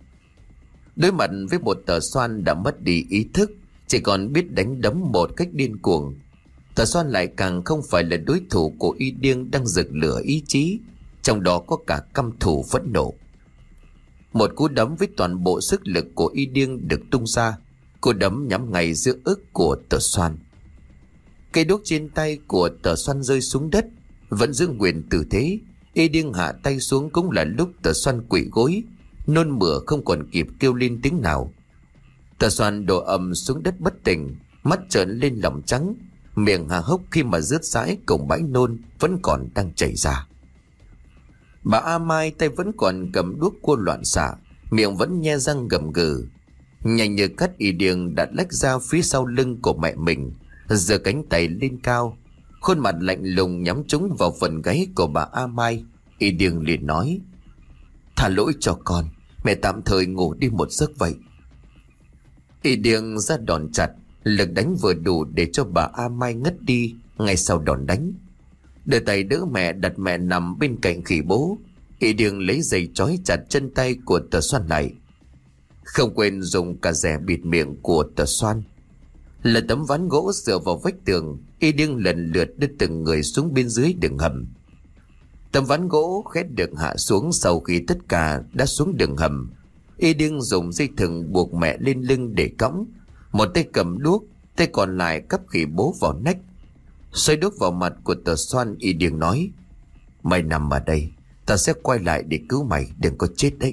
Đối mặt với một Tờ Xoan đã mất đi ý thức, chỉ còn biết đánh đấm một cách điên cuồng, Tờ Xoan lại càng không phải là đối thủ của Y điên đang rực lửa ý chí, trong đó có cả căm thù phẫn nộ. Một cú đấm với toàn bộ sức lực của Y điên được tung ra, cú đấm nhắm ngay giữa ức của Tờ Xoan. Cây đuốc trên tay của Tờ Xoan rơi xuống đất, vẫn giữ nguyên tư thế. Y điên hạ tay xuống cũng là lúc Tờ Xoan quỵ gối, nôn mửa không còn kịp kêu lên tiếng nào. Tờ Xoan đổ ầm xuống đất bất tỉnh, mắt trợn lên lòng trắng, miệng há hốc khi mà rớt rãi cùng bãi nôn vẫn còn đang chảy ra. Bà A Mai tay vẫn còn cầm đuốc cua loạn xạ, miệng vẫn nhe răng gầm gừ. Nhanh như cắt, Y điên đã lách ra phía sau lưng của mẹ mình, giơ cánh tay lên cao, khuôn mặt lạnh lùng nhắm trúng vào phần gáy của bà A Mai. Y điên liền nói: "Thả lỗi cho con, mẹ tạm thời ngủ đi một giấc vậy." Y điên ra đòn chặt, lực đánh vừa đủ để cho bà A Mai ngất đi ngay sau đòn đánh. Đưa tay đỡ mẹ, đặt mẹ nằm bên cạnh khỉ bố. Y điên lấy dây trói chặt chân tay của Tờ Xoan lại, không quên dùng cả rẻ bịt miệng của Tờ Xoan. Là tấm ván gỗ dựa vào vách tường, Y điên lần lượt đưa từng người xuống bên dưới đường hầm. Tấm ván gỗ khét được hạ xuống. Sau khi tất cả đã xuống đường hầm, Y điên dùng dây thừng buộc mẹ lên lưng để cõng, một tay cầm đuốc, tay còn lại cắp khỉ bố vào nách. Xoay đuốc vào mặt của Tờ Xoan, Y điên nói: "Mày nằm ở đây, ta sẽ quay lại để cứu mày, đừng có chết đấy."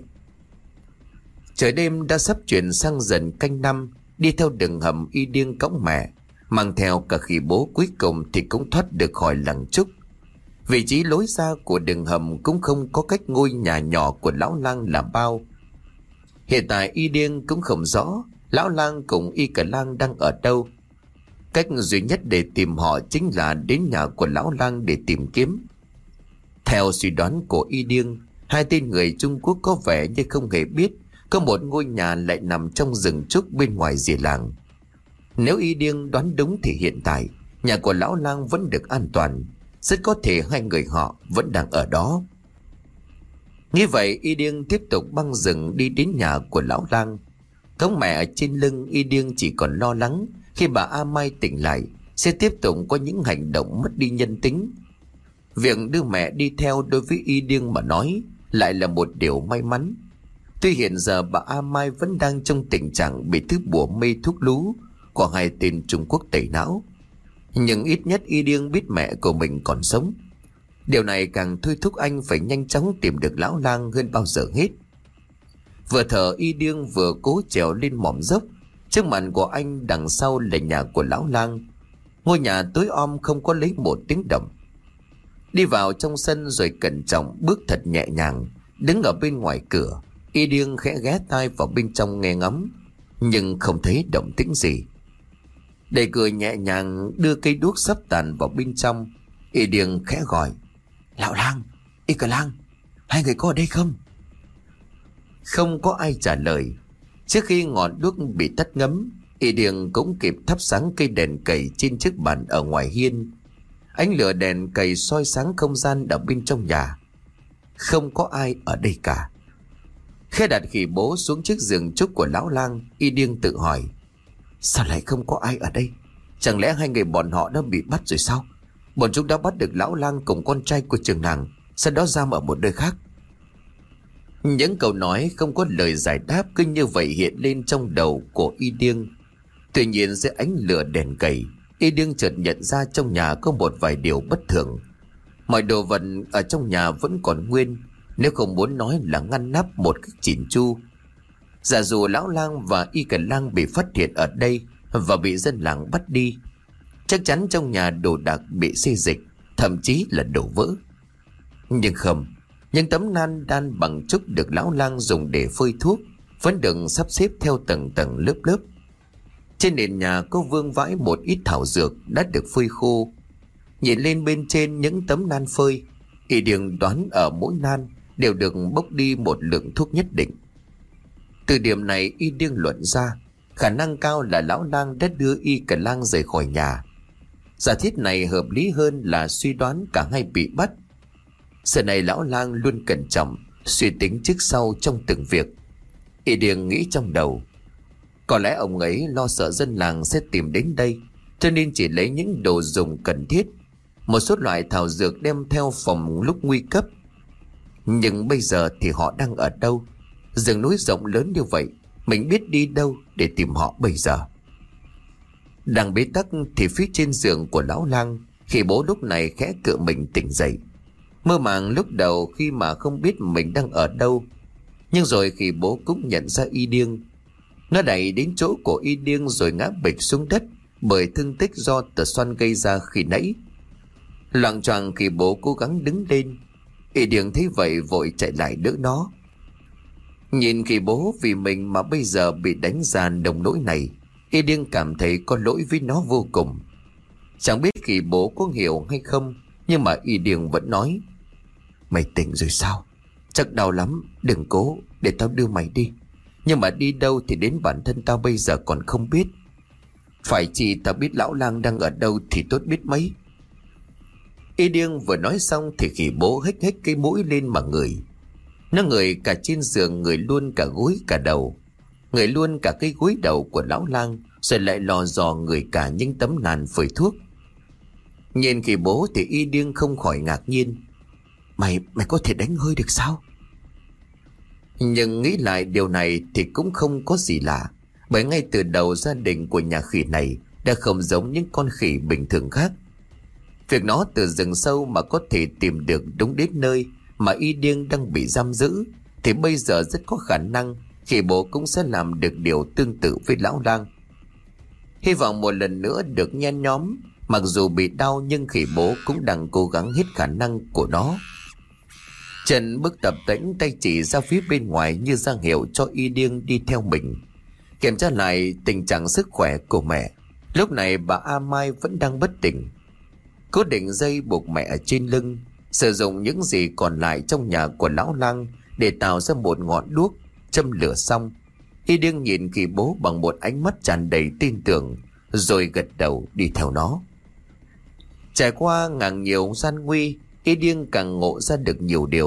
Trời đêm đã sắp chuyển sang dần canh năm. Đi theo đường hầm, Y điên cõng mẹ, mang theo cả khỉ bố, cuối cùng thì cũng thoát được khỏi làng Trúc. Vị trí lối ra của đường hầm cũng không có cách ngôi nhà nhỏ của lão lang là bao. Hiện tại Y điên cũng không rõ lão lang cùng Y cả lang đang ở đâu. Cách duy nhất để tìm họ chính là đến nhà của lão lang để tìm kiếm. Theo suy đoán của Y điên, hai tên người Trung Quốc có vẻ như không hề biết có một ngôi nhà lại nằm trong rừng trúc bên ngoài rìa làng. Nếu Y điên đoán đúng thì hiện tại nhà của lão lang vẫn được an toàn, rất có thể hai người họ vẫn đang ở đó. Nghĩ vậy y điêng tiếp tục băng rừng đi đến nhà của lão lang. Cống mẹ ở trên lưng y điêng chỉ còn lo lắng khi bà A Mai tỉnh lại sẽ tiếp tục có những hành động mất đi nhân tính. Việc đưa mẹ đi theo đối với y điêng mà nói lại là một điều may mắn. Tuy hiện giờ bà A Mai vẫn đang trong tình trạng bị thứ bùa mê thuốc lú của hai tên Trung Quốc tẩy não, nhưng ít nhất y điêng biết mẹ của mình còn sống. Điều này càng thôi thúc anh phải nhanh chóng tìm được lão lang hơn bao giờ hết. Vừa thở y điêng vừa cố trèo lên mỏm dốc. Trước mặt của anh đằng sau là nhà của lão lang. Ngôi nhà tối om không có lấy một tiếng động. Đi vào trong sân rồi cẩn trọng bước thật nhẹ nhàng. Đứng ở bên ngoài cửa, y điêng khẽ ghé tai vào bên trong nghe ngắm, nhưng không thấy động tĩnh gì. Đẩy cửa nhẹ nhàng đưa cây đuốc sắp tàn vào bên trong, y điêng khẽ gọi: "Lão lang, Y Cờ Lang, hai người có ở đây không?" Không có ai trả lời. Trước khi ngọn đuốc bị tắt ngấm, y điêng cũng kịp thắp sáng cây đèn cầy trên chiếc bàn ở ngoài hiên. Ánh lửa đèn cầy soi sáng không gian ở bên trong nhà. Không có ai ở đây cả. Khẽ đặt khỉ bố xuống chiếc giường trúc của lão lang, y điêng tự hỏi: sao lại không có ai ở đây? Chẳng lẽ hai người bọn họ đã bị bắt rồi sao? Bọn chúng đã bắt được lão lang cùng con trai của trường nàng, sau đó giam ở một nơi khác. Những câu nói không có lời giải đáp cứ như vậy hiện lên trong đầu của y điêng. Tuy nhiên dưới ánh lửa đèn cầy, y điêng chợt nhận ra trong nhà có một vài điều bất thường. Mọi đồ vật ở trong nhà vẫn còn nguyên, nếu không muốn nói là ngăn nắp một cách chỉn chu. Giả dù lão lang và Y Cờ Lang bị phát hiện ở đây và bị dân làng bắt đi, chắc chắn trong nhà đồ đạc bị xê dịch, thậm chí là đổ vỡ. Nhưng không, những tấm nan đan bằng trúc được lão lang dùng để phơi thuốc vẫn được sắp xếp theo tầng tầng lớp lớp. Trên nền nhà có vương vãi một ít thảo dược đã được phơi khô. Nhìn lên bên trên những tấm nan phơi, y điêng đoán ở mỗi nan đều được bốc đi một lượng thuốc nhất định. Từ điểm này y điêng luận ra khả năng cao là lão lang đã đưa Y Cờ Lang rời khỏi nhà. Giả thiết này hợp lý hơn là suy đoán cả hai bị bắt. Giờ này lão lang luôn cẩn trọng, suy tính trước sau trong từng việc. Y điêng nghĩ trong đầu, có lẽ ông ấy lo sợ dân làng sẽ tìm đến đây, cho nên chỉ lấy những đồ dùng cần thiết, một số loại thảo dược đem theo phòng lúc nguy cấp. Nhưng bây giờ thì họ đang ở đâu? Rừng núi rộng lớn như vậy, mình biết đi đâu để tìm họ bây giờ? Đang bế tắc thì phía trên giường của lão lang, khi bố lúc này khẽ cựa mình tỉnh dậy. Mơ màng lúc đầu khi mà không biết mình đang ở đâu, nhưng rồi khi bố cũng nhận ra y điêng. Nó đẩy đến chỗ của y điêng rồi ngã bịch xuống đất bởi thương tích do tờ xoăn gây ra khi nãy. Loạng choạng khi bố cố gắng đứng lên, y điêng thấy vậy vội chạy lại đỡ nó. Nhìn khi bố vì mình mà bây giờ bị đánh giàn đồng nỗi này, y điêng cảm thấy có lỗi với nó vô cùng. Chẳng biết khi bố có hiểu hay không, nhưng mà y điêng vẫn nói: "Mày tỉnh rồi sao? Chắc đau lắm, đừng cố, để tao đưa mày đi. Nhưng mà đi đâu thì đến bản thân tao bây giờ còn không biết. Phải chỉ tao biết lão lang đang ở đâu thì tốt biết mấy." Y điêng vừa nói xong thì khỉ bố hếch hếch cái mũi lên mà ngửi. Nó ngửi cả trên giường, ngửi luôn cả gối cả đầu, ngửi luôn cả cái gối đầu của lão lang, rồi lại lò dò ngửi cả những tấm nàn phơi thuốc. Nhìn khỉ bố thì y điêng không khỏi ngạc nhiên: Mày, mày có thể đánh hơi được sao? Nhưng nghĩ lại điều này thì cũng không có gì lạ, bởi ngay từ đầu gia đình của nhà khỉ này đã không giống những con khỉ bình thường khác. Việc nó từ rừng sâu mà có thể tìm được đúng đến nơi mà y điêng đang bị giam giữ, thì bây giờ rất có khả năng khỉ bố cũng sẽ làm được điều tương tự với lão lang. Hy vọng một lần nữa được nhen nhóm, mặc dù bị đau nhưng khỉ bố cũng đang cố gắng hết khả năng của nó. Trần bước tập tễnh, tay chỉ ra phía bên ngoài như ra hiệu cho y điêng đi theo mình. Kiểm tra lại tình trạng sức khỏe của mẹ. Lúc này bà A Mai vẫn đang bất tỉnh. Cố định dây buộc mẹ ở trên lưng, sử dụng những gì còn lại trong nhà của lão lang để tạo ra một ngọn đuốc, châm lửa xong. Y điêng nhìn khỉ bố bằng một ánh mắt tràn đầy tin tưởng, rồi gật đầu đi theo nó. Trải qua ngàn nhiều gian nguy, y điêng càng ngộ ra được nhiều điều.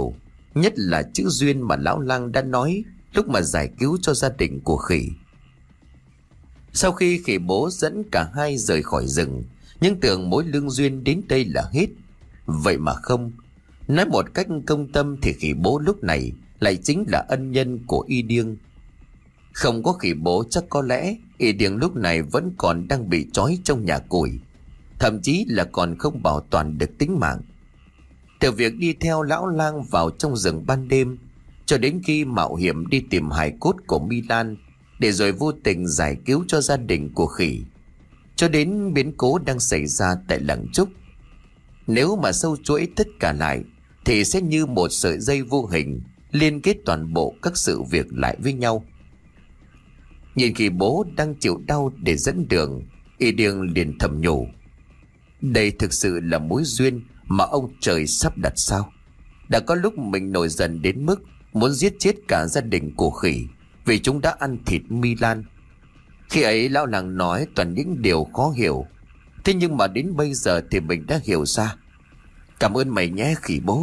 nhất là chữ duyên mà lão lang đã nói lúc mà giải cứu cho gia đình của khỉ. Sau khi khỉ bố dẫn cả hai rời khỏi rừng, nhưng tưởng mối lương duyên đến đây là hết. Vậy mà không. Nói một cách công tâm thì khỉ bố lúc này lại chính là ân nhân của Y Điêng. Không có khỉ bố chắc có lẽ Y Điêng lúc này vẫn còn đang bị trói trong nhà củi, thậm chí là còn không bảo toàn được tính mạng. Từ việc đi theo lão lang vào trong rừng ban đêm cho đến khi mạo hiểm đi tìm hài cốt của Milan để rồi vô tình giải cứu cho gia đình của khỉ, cho đến biến cố đang xảy ra tại làng Trúc, nếu mà sâu chuỗi tất cả lại thì sẽ như một sợi dây vô hình liên kết toàn bộ các sự việc lại với nhau. Nhìn khi bố đang chịu đau để dẫn đường, Y Điêng liền thầm nhủ: đây thực sự là mối duyên mà ông trời sắp đặt sao? Đã có lúc mình nổi giận đến mức muốn giết chết cả gia đình của khỉ vì chúng đã ăn thịt Milan. Khi ấy lão làng nói toàn những điều khó hiểu, thế nhưng mà đến bây giờ thì mình đã hiểu ra. Cảm ơn mày nhé khỉ bố.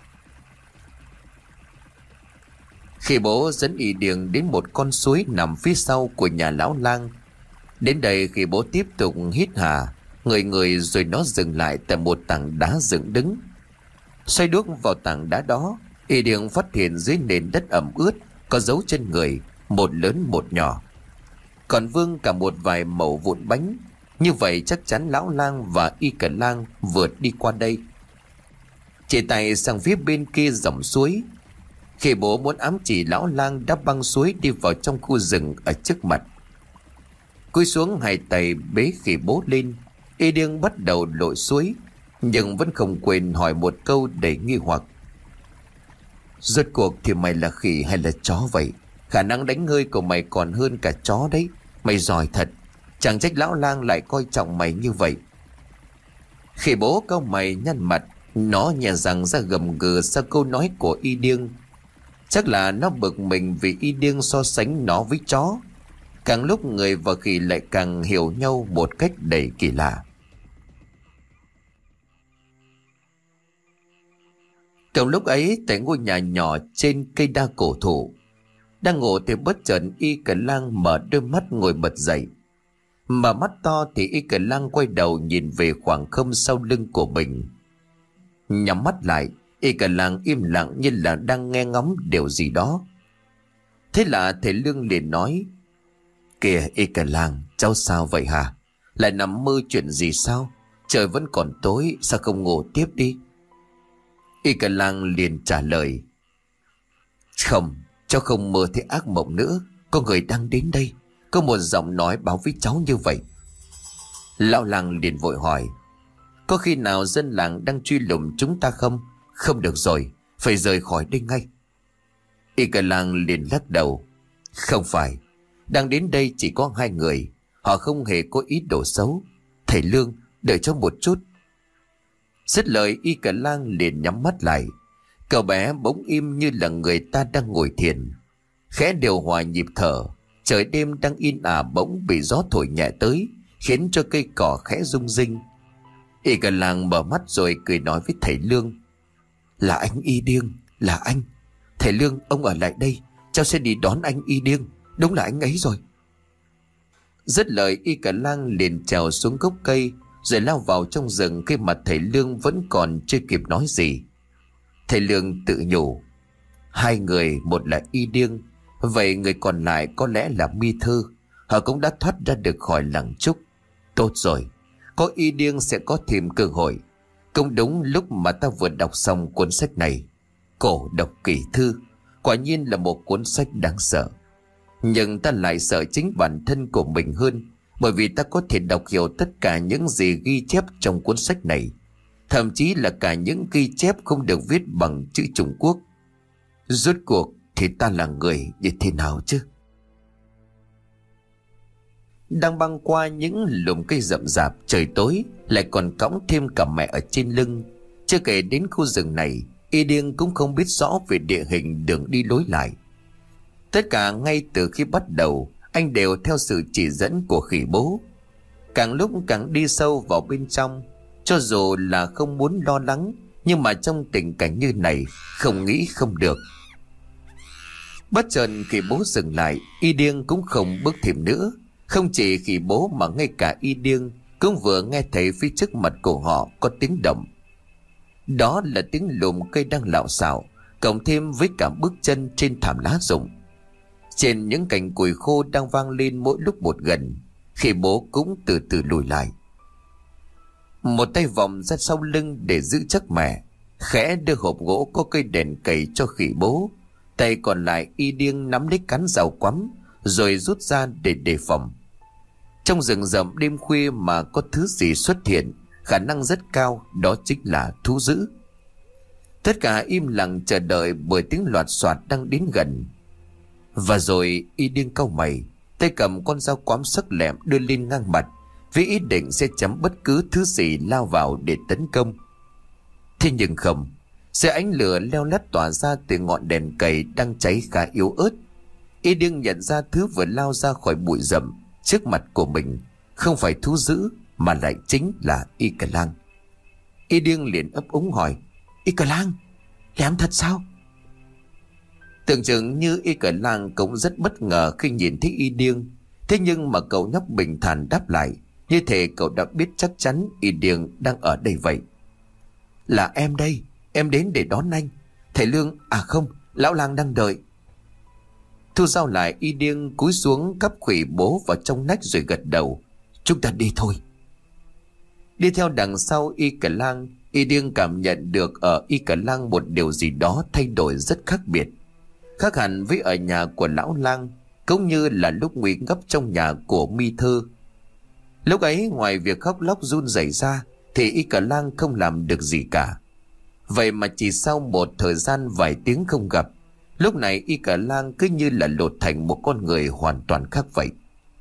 Khỉ bố dẫn Y Điêng đến một con suối nằm phía sau của nhà lão lang. Đến đây khỉ bố tiếp tục hít hà người người, rồi nó dừng lại tại một tảng đá dựng đứng. Xoay đuốc vào tảng đá đó, Y Điêng phát hiện dưới nền đất ẩm ướt có dấu chân người, một lớn một nhỏ, còn vương cả một vài mẩu vụn bánh. Như vậy chắc chắn lão lang và Y Cẩn Lang vượt đi qua đây. Chỉ tay sang phía bên kia dòng suối, khi bố muốn ám chỉ lão lang đã băng suối đi vào trong khu rừng ở trước mặt. Cúi xuống hai tay bế khỉ bố lên, Y Điêng bắt đầu lội suối, nhưng vẫn không quên hỏi một câu đầy nghi hoặc: rốt cuộc thì mày là khỉ hay là chó vậy? Khả năng đánh hơi của mày còn hơn cả chó đấy. Mày giỏi thật, chẳng trách lão lang lại coi trọng mày như vậy. Khỉ bố cau mày nhăn mặt, nó nhè răng ra gầm gừ sau câu nói của Y Điêng. Chắc là nó bực mình vì Y Điêng so sánh nó với chó. Càng lúc người và khỉ lại càng hiểu nhau một cách đầy kỳ lạ. Trong lúc ấy, tại ngôi nhà nhỏ trên cây đa cổ thụ, đang ngủ thì bất chợt Y Cẩn Lang mở đôi mắt ngồi bật dậy. Mà mắt to thì Y Cẩn Lang quay đầu nhìn về khoảng không sau lưng của mình. Nhắm mắt lại, Y Cẩn Lang im lặng như là đang nghe ngóng điều gì đó. Thế là thầy Lương liền nói: kìa Y Cẩn Lang, cháu sao vậy hả? Lại nằm mơ chuyện gì sao? Trời vẫn còn tối, sao không ngủ tiếp đi? Y Cẩn Lang liền trả lời: không, cháu không mơ thấy ác mộng nữa. Có người đang đến đây, có một giọng nói báo với cháu như vậy. Lão lang liền vội hỏi: có khi nào dân làng đang truy lùng chúng ta không? Không được rồi, phải rời khỏi đây ngay. Y Cẩn Lang liền lắc đầu: không phải, đang đến đây chỉ có hai người, họ không hề có ý đồ xấu. Thầy Lương, đợi cháu một chút. Dứt lời, Y Cẩn Lang liền nhắm mắt lại. Cậu bé bỗng im như là người ta đang ngồi thiền, khẽ điều hòa nhịp thở. Trời đêm đang yên ả bỗng bị gió thổi nhẹ tới, khiến cho cây cỏ khẽ rung rinh. Y Cẩn Lang mở mắt rồi cười nói với thầy Lương: là anh Y Điêng, là anh. Thầy Lương, ông ở lại đây, cháu sẽ đi đón anh Y Điêng. Đúng là anh ấy rồi. Dứt lời, Y Cẩn Lang liền trèo xuống gốc cây rồi lao vào trong rừng khi mà thầy Lương vẫn còn chưa kịp nói gì. Thầy Lương tự nhủ: hai người, một là Y Điêng, vậy người còn lại có lẽ là Mi Thư. Họ cũng đã thoát ra được khỏi làng Trúc. Tốt rồi, có Y Điêng sẽ có thêm cơ hội. Cũng đúng lúc mà ta vừa đọc xong cuốn sách này. Cổ độc kỳ thư quả nhiên là một cuốn sách đáng sợ. Nhưng ta lại sợ chính bản thân của mình hơn, bởi vì ta có thể đọc hiểu tất cả những gì ghi chép trong cuốn sách này, thậm chí là cả những ghi chép không được viết bằng chữ Trung Quốc. Rốt cuộc thì ta là người như thế nào chứ? Đang băng qua những lùm cây rậm rạp, trời tối, lại còn cõng thêm cả mẹ ở trên lưng. Chưa kể đến khu rừng này, Y Điêng cũng không biết rõ về địa hình, đường đi lối lại. Tất cả ngay từ khi bắt đầu, anh đều theo sự chỉ dẫn của khỉ bố. Càng lúc càng đi sâu vào bên trong, cho dù là không muốn lo lắng, Nhưng mà trong tình cảnh như này, không nghĩ không được. Bất chợt khi bố dừng lại, Y Điêng cũng không bước thêm nữa. Không chỉ khi bố mà ngay cả Y Điêng cũng vừa nghe thấy phía trước mặt của họ có tiếng động. Đó là tiếng lùm cây đang lạo xạo, cộng thêm với cả bước chân trên thảm lá rụng. Trên những cành củi khô đang vang lên mỗi lúc một gần, khi bố cũng từ từ lùi lại. Một tay vòng ra sau lưng để giữ chắc mẹ, khẽ đưa hộp gỗ có cây đèn cầy cho khỉ bố. Tay còn lại Y Điêng nắm lấy cán rào quắm rồi rút ra để đề phòng. Trong rừng rậm đêm khuya mà có thứ gì xuất hiện, khả năng rất cao đó chính là thú dữ. Tất cả im lặng chờ đợi bởi tiếng loạt soạt đang đến gần. Và rồi Y Điêng cau mày, tay cầm con dao quắm sắc lẹm đưa lên ngang mặt, với ý định sẽ chấm bất cứ thứ gì lao vào để tấn công. Thế nhưng không, sẽ ánh lửa leo lắt tỏa ra từ ngọn đèn cầy đang cháy khá yếu ớt. Y Điêng nhận ra thứ vừa lao ra khỏi bụi rậm trước mặt của mình không phải thú dữ mà lại chính là Y Cờ Lang. Y Điêng liền ấp úng hỏi: Y Cờ Lang, lẻm thật sao? Tưởng chừng như Y Cờ Lang cũng rất bất ngờ khi nhìn thấy Y Điêng. Thế nhưng mà cậu nhóc bình thản đáp lại, như thể cậu đã biết chắc chắn Y Điêng đang ở đây vậy. Là em đây, em đến để đón anh. Thầy Lương, à không, lão Lang đang đợi. Thu dao lại, Y Điêng cúi xuống cắp khuỷu bố vào trong nách rồi gật đầu. Chúng ta đi thôi. Đi theo đằng sau Y Cờ Lang, Y Điêng cảm nhận được ở Y Cờ Lang một điều gì đó thay đổi rất khác biệt, khác hẳn với ở nhà của lão Lang, cũng như là lúc nguy ngấp trong nhà của Mi Thư. Lúc ấy ngoài việc khóc lóc run rẩy ra thì Y Cờ Lang không làm được gì cả. Vậy mà chỉ sau một thời gian vài tiếng không gặp, lúc này Y Cờ Lang cứ như là lột thành một con người hoàn toàn khác vậy.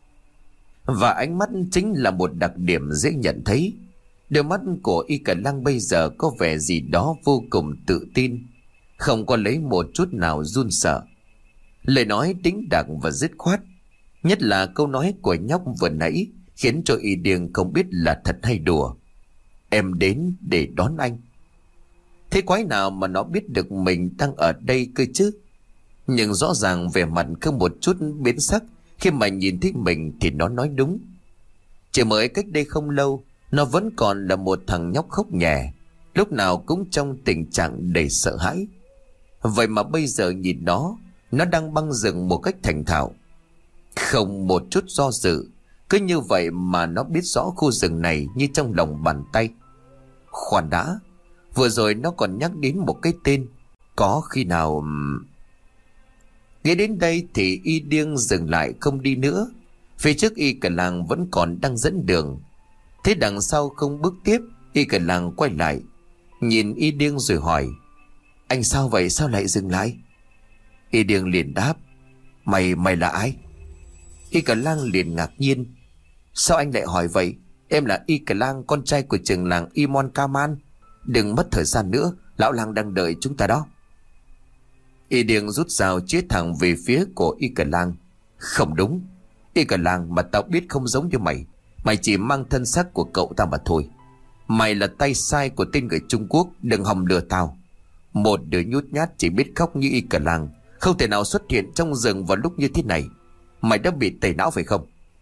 Và ánh mắt chính là một đặc điểm dễ nhận thấy. Đôi mắt của Y Cờ Lang bây giờ có vẻ gì đó vô cùng tự tin, không có lấy một chút nào run sợ. Lời nói đĩnh đạc và dứt khoát, nhất là câu nói của nhóc vừa nãy khiến cho Y Điêng không biết là thật hay đùa. Em đến để đón anh. Thế quái nào mà nó biết được mình đang ở đây cơ chứ? Nhưng rõ ràng vẻ mặt không một chút biến sắc khi mà nhìn thấy mình thì nó nói đúng. Chỉ mới cách đây không lâu, nó vẫn còn là một thằng nhóc khóc nhè, lúc nào cũng trong tình trạng đầy sợ hãi. Vậy mà bây giờ nhìn nó, nó đang băng rừng một cách thành thạo, không một chút do dự. Cứ như vậy mà nó biết rõ khu rừng này như trong lòng bàn tay. Khoan đã, vừa rồi nó còn nhắc đến một cái tên. Có khi nào... Nghĩ đến đây thì Y Điêng dừng lại không đi nữa. Phía trước Y Cờ Lang vẫn còn đang dẫn đường. Thế đằng sau không bước tiếp, Y Cờ Lang quay lại, nhìn Y Điêng rồi hỏi: Anh sao vậy, sao lại dừng lại? Y Điêng liền đáp: Mày, mày là ai? Y Cờ Lang liền ngạc nhiên: Sao anh lại hỏi vậy? Em là Y Cờ Lang, con trai của trưởng làng Imon Kaman. Đừng mất thời gian nữa, lão Lang đang đợi chúng ta đó. Y Điêng rút dao chĩa thẳng về phía của Y Cờ Lang. Không đúng, Y Cờ Lang mà tao biết không giống như mày. Mày chỉ mang thân xác của cậu ta mà thôi. Mày là tay sai của tên người Trung Quốc, đừng hòng lừa tao. Một đứa nhút nhát chỉ biết khóc như Y Cờ Lang không thể nào xuất hiện trong rừng vào lúc như thế này. Mày đã bị tẩy não phải không?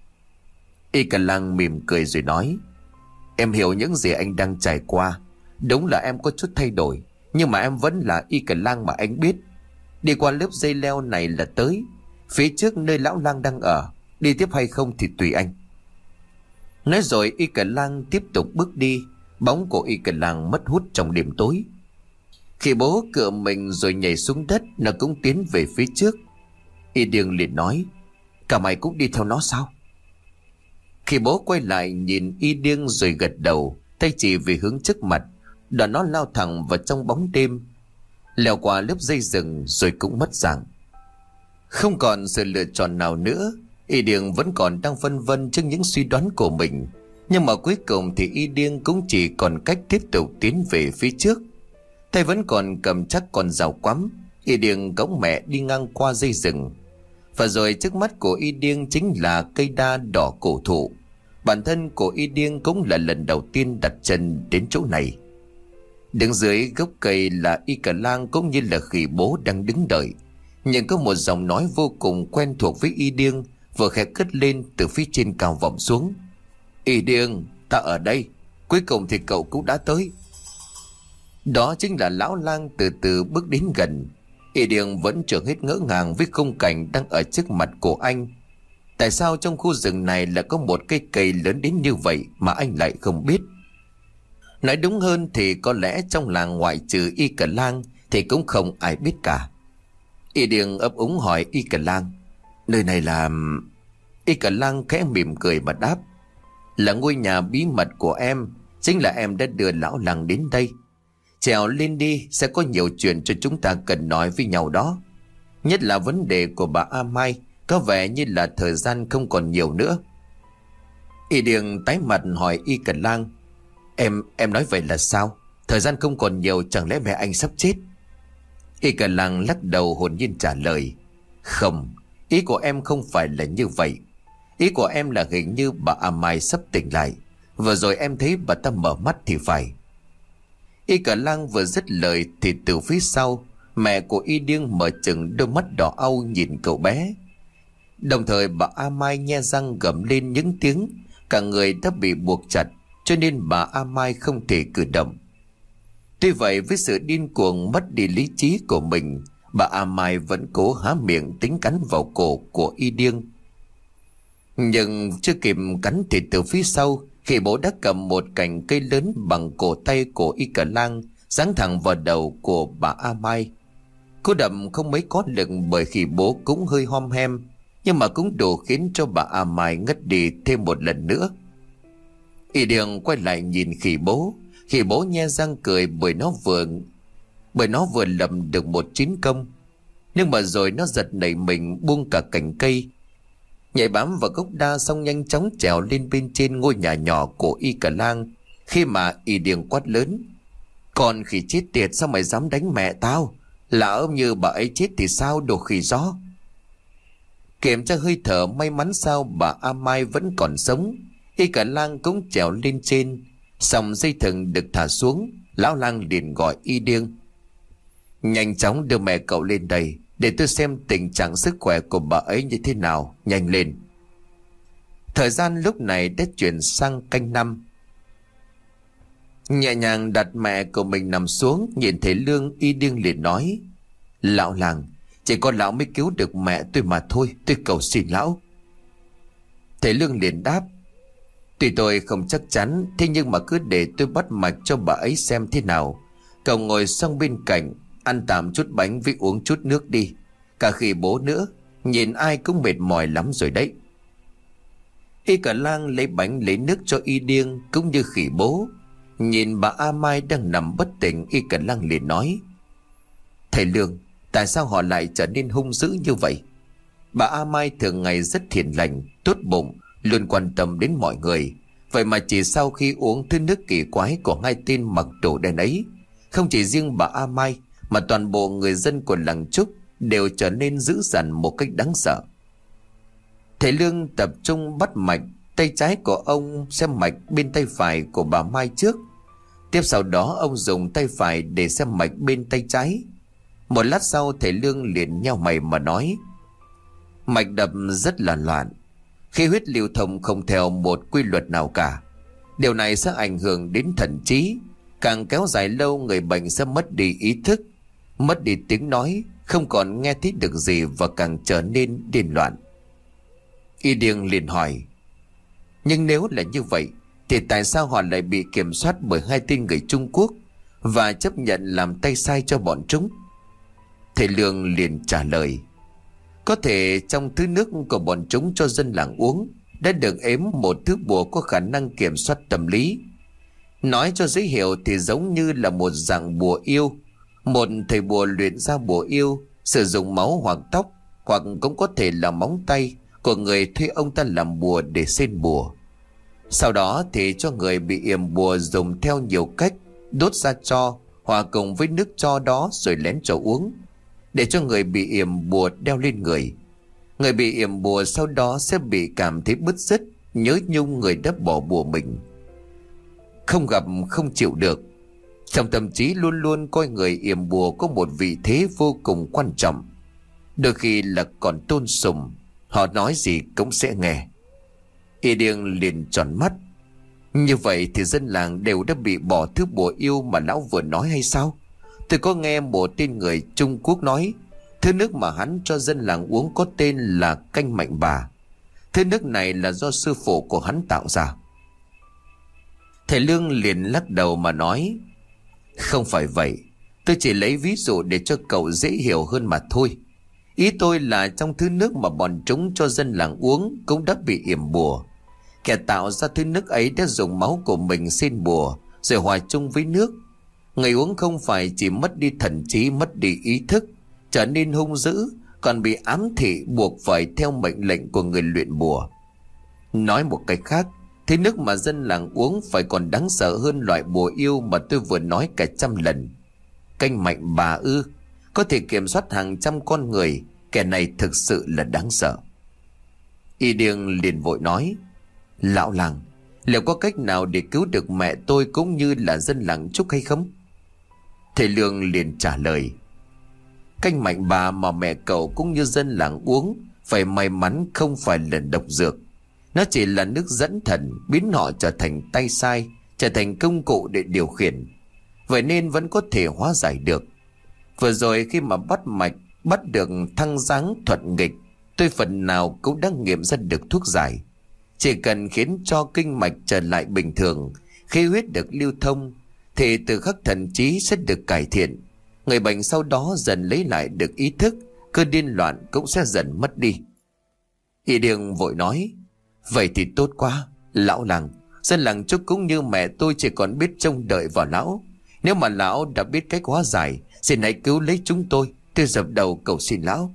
Y Cờ Lang mỉm cười rồi nói: Em hiểu những gì anh đang trải qua. Đúng là em có chút thay đổi, nhưng mà em vẫn là Y Cờ Lang mà anh biết. Đi qua lớp dây leo này là tới phía trước nơi lão Lang đang ở. Đi tiếp hay không thì tùy anh. Nói rồi Y Cờ Lang tiếp tục bước đi. Bóng của Y Cờ Lang mất hút trong đêm tối. Khi bố cựa mình rồi nhảy xuống đất, nó cũng tiến về phía trước. Y Điêng liền nói: Cả mày cũng đi theo nó sao? Khi bố quay lại nhìn Y Điêng rồi gật đầu, tay chỉ về hướng trước mặt. Đoạn nó lao thẳng vào trong bóng đêm, leo qua lớp dây rừng rồi cũng mất dạng. Không còn sự lựa chọn nào nữa, Y Điêng vẫn còn đang phân vân trước những suy đoán của mình. Nhưng mà cuối cùng thì Y Điêng cũng chỉ còn cách tiếp tục tiến về phía trước. Tay vẫn còn cầm chắc con dao quắm. Y Điêng cõng mẹ đi ngang qua dây rừng. Và rồi trước mắt của Y Điêng chính là cây đa đỏ cổ thụ. Bản thân của Y Điêng cũng là lần đầu tiên đặt chân đến chỗ này. Đứng dưới gốc cây là Y Cả Lang cũng như là Khỉ Bố đang đứng đợi. Nhưng có một giọng nói vô cùng quen thuộc với Y Điêng vừa khẽ cất lên từ phía trên cao vọng xuống. Y Điêng, ta ở đây. Cuối cùng thì cậu cũng đã tới. Đó chính là Lão Lang từ từ bước đến gần. Y Điêng vẫn chưa hết ngỡ ngàng với khung cảnh đang ở trước mặt của anh. Tại sao trong khu rừng này lại có một cây cây lớn đến như vậy mà anh lại không biết? Nói đúng hơn thì có lẽ trong làng ngoại trừ Y Cả Lang thì cũng không ai biết cả. Y Điêng ấp úng hỏi Y Cả Lang, nơi này là... Y Cả Lang khẽ mỉm cười mà đáp, là ngôi nhà bí mật của em. Chính là em đã đưa Lão Lang đến đây. Trèo lên đi, sẽ có nhiều chuyện cho chúng ta cần nói với nhau đó. Nhất là vấn đề của bà A Mai. Có vẻ như là thời gian không còn nhiều nữa. Y Điêng tái mặt hỏi Y Cả Lang, Em, em nói vậy là sao? Thời gian không còn nhiều, chẳng lẽ mẹ anh sắp chết? Y Cả Lang lắc đầu hồn nhiên trả lời, không, ý của em không phải là như vậy. Ý của em là hình như bà A Mai sắp tỉnh lại. Vừa rồi em thấy bà ta mở mắt thì phải. Y Cả Lang vừa dứt lời thì từ phía sau, mẹ của Y Điêng mở chừng đôi mắt đỏ au nhìn cậu bé. Đồng thời bà A Mai nhe răng gầm lên những tiếng. Cả người đã bị buộc chặt, cho nên bà A Mai không thể cử động. Tuy vậy với sự điên cuồng mất đi lý trí của mình, bà A Mai vẫn cố há miệng tính cắn vào cổ của Y Điêng. Nhưng chưa kịp cắn thì từ phía sau, Khỉ Bố đã cầm một cành cây lớn bằng cổ tay của Y Cả Lang giáng thẳng vào đầu của bà A Mai. Cú đập không mấy có lực bởi Khỉ Bố cũng hơi hom hem, nhưng mà cũng đủ khiến cho bà A Mai ngất đi thêm một lần nữa. Y Điêng quay lại nhìn Khỉ Bố. Khỉ Bố nhe răng cười bởi nó vừa bởi nó vừa lầm được một chiến công. Nhưng mà rồi nó giật nảy mình buông cả cành cây, nhảy bám vào gốc đa, xong nhanh chóng trèo lên bên trên ngôi nhà nhỏ của Y Cả Lang. Khi mà Y Điêng quát lớn, còn khỉ chết tiệt, sao mày dám đánh mẹ tao? Lỡ như bà ấy chết thì sao, đồ khỉ gió? Kiểm tra hơi thở, may mắn sao bà A Mai vẫn còn sống. Y Cả Lang cũng trèo lên trên, xong dây thừng được thả xuống. Lão Lang liền gọi Y Điêng, nhanh chóng đưa mẹ cậu lên đây để tôi xem tình trạng sức khỏe của bà ấy như thế nào, nhanh lên. Thời gian lúc này đã chuyển sang canh năm. Nhẹ nhàng đặt mẹ của mình nằm xuống, nhìn thấy Lương, Y Điêng liền nói, Lão Lang, chỉ có lão mới cứu được mẹ tôi mà thôi, tôi cầu xin lão. Thầy Lương liền đáp, tuy tôi không chắc chắn, thế nhưng mà cứ để tôi bắt mạch cho bà ấy xem thế nào. Cậu ngồi sang bên cạnh, ăn tạm chút bánh với uống chút nước đi. Cả Khỉ Bố nữa, nhìn ai cũng mệt mỏi lắm rồi đấy. Y Cả Lang lấy bánh lấy nước cho Y Điêng cũng như Khỉ Bố. Nhìn bà A Mai đang nằm bất tỉnh, Y Cả Lang liền nói, thầy Lương, tại sao họ lại trở nên hung dữ như vậy? Bà A Mai thường ngày rất hiền lành, tốt bụng, luôn quan tâm đến mọi người. Vậy mà chỉ sau khi uống thứ nước kỳ quái của hai tên mặc đồ đen ấy, không chỉ riêng bà A Mai mà toàn bộ người dân của làng Trúc đều trở nên dữ dằn một cách đáng sợ. Thầy Lương tập trung bắt mạch. Tay trái của ông xem mạch bên tay phải của bà Mai trước. Tiếp sau đó ông dùng tay phải để xem mạch bên tay trái. Một lát sau thầy Lương liền nheo mày mà nói, mạch đập rất là loạn, khí huyết lưu thông không theo một quy luật nào cả. Điều này sẽ ảnh hưởng đến thần trí. Càng kéo dài lâu, người bệnh sẽ mất đi ý thức, mất đi tiếng nói, không còn nghe thấy được gì và càng trở nên điên loạn. Y Điêng liền hỏi, nhưng nếu là như vậy thì tại sao họ lại bị kiểm soát bởi hai tên người Trung Quốc và chấp nhận làm tay sai cho bọn chúng? Thầy Lương liền trả lời, có thể trong thứ nước của bọn chúng cho dân làng uống đã được ếm một thứ bùa có khả năng kiểm soát tâm lý. Nói cho dễ hiểu thì giống như là một dạng bùa yêu. Một thầy bùa luyện ra bùa yêu sử dụng máu hoặc tóc, hoặc cũng có thể là móng tay của người thuê ông ta làm bùa để xên bùa. Sau đó thì cho người bị yểm bùa dùng theo nhiều cách, đốt ra tro hòa cùng với nước tro đó rồi lén cho uống, để cho người bị yểm bùa đeo lên người. Người bị yểm bùa sau đó sẽ bị cảm thấy bứt rứt, nhớ nhung người đã bỏ bùa mình, không gặp không chịu được. Trong tâm trí luôn luôn coi người yểm bùa có một vị thế vô cùng quan trọng, đôi khi là còn tôn sùng. Họ nói gì cũng sẽ nghe. Y Điêng liền tròn mắt. Như vậy thì dân làng đều đã bị bỏ thứ bùa yêu mà lão vừa nói hay sao? Tôi có nghe một tên người Trung Quốc nói thứ nước mà hắn cho dân làng uống có tên là canh mạnh bà. Thứ nước này là do sư phụ của hắn tạo ra. Thầy Lương liền lắc đầu mà nói, không phải vậy. Tôi chỉ lấy ví dụ để cho cậu dễ hiểu hơn mà thôi. Ý tôi là trong thứ nước mà bọn chúng cho dân làng uống cũng đã bị yểm bùa. Kẻ tạo ra thứ nước ấy đã dùng máu của mình xin bùa rồi hòa chung với nước. Người uống không phải chỉ mất đi thần trí, mất đi ý thức, trở nên hung dữ, còn bị ám thị buộc phải theo mệnh lệnh của người luyện bùa. Nói một cách khác, thứ nước mà dân làng uống phải còn đáng sợ hơn loại bùa yêu mà tôi vừa nói cả trăm lần. Canh mạnh bà ư, có thể kiểm soát hàng trăm con người. Kẻ này thực sự là đáng sợ. Y Điêng liền vội nói, lão làng, liệu có cách nào để cứu được mẹ tôi cũng như là dân làng Trúc hay không? Thầy Lương liền trả lời, canh mạnh bà mà mẹ cậu cũng như dân làng uống phải may mắn không phải là độc dược. Nó chỉ là nước dẫn thần, biến họ trở thành tay sai, trở thành công cụ để điều khiển. Vậy nên vẫn có thể hóa giải được. Vừa rồi khi mà bắt mạch, bắt được thăng giáng thuật nghịch, tôi phần nào cũng đã nghiệm ra được thuốc giải. Chỉ cần khiến cho kinh mạch trở lại bình thường, khí huyết được lưu thông, thì từ khắc thần trí sẽ được cải thiện. Người bệnh sau đó dần lấy lại được ý thức, cơn điên loạn cũng sẽ dần mất đi. Y Điêng vội nói, vậy thì tốt quá. Lão làng, dân làng Trúc cũng như mẹ tôi chỉ còn biết trông đợi vào lão. Nếu mà lão đã biết cách hóa giải, xin hãy cứu lấy chúng tôi. Tôi dập đầu cầu xin lão.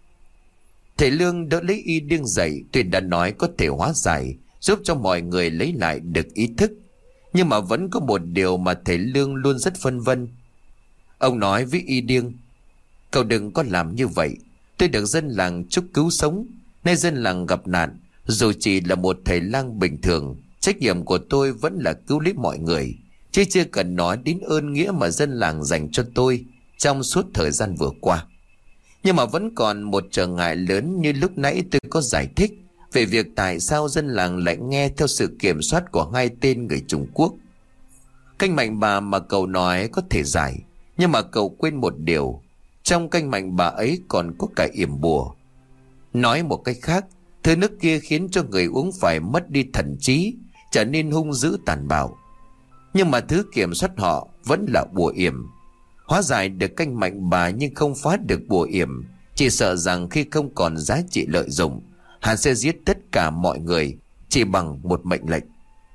Thầy Lương đỡ lấy Y Điêng dậy. Tuy đã nói có thể hóa giải, giúp cho mọi người lấy lại được ý thức, nhưng mà vẫn có một điều mà thầy Lương luôn rất phân vân. Ông nói với Y Điêng, cậu đừng có làm như vậy. Tôi được dân làng Trúc cứu sống, nay dân làng gặp nạn. Dù chỉ là một thầy lang bình thường, trách nhiệm của tôi vẫn là cứu lấy mọi người, chứ chưa cần nói đến ơn nghĩa mà dân làng dành cho tôi trong suốt thời gian vừa qua. Nhưng mà vẫn còn một trở ngại lớn như lúc nãy tôi có giải thích về việc tại sao dân làng lại nghe theo sự kiểm soát của hai tên người Trung Quốc. Canh mạnh bà mà cậu nói có thể giải, nhưng mà cậu quên một điều. Trong canh mạnh bà ấy còn có cả yểm bùa. Nói một cách khác, thứ nước kia khiến cho người uống phải mất đi thần trí, trở nên hung dữ tàn bạo. Nhưng mà thứ kiểm soát họ vẫn là bùa yểm. Hóa giải được canh mạnh bà nhưng không phá được bùa yểm, chỉ sợ rằng khi không còn giá trị lợi dụng, hắn sẽ giết tất cả mọi người chỉ bằng một mệnh lệnh.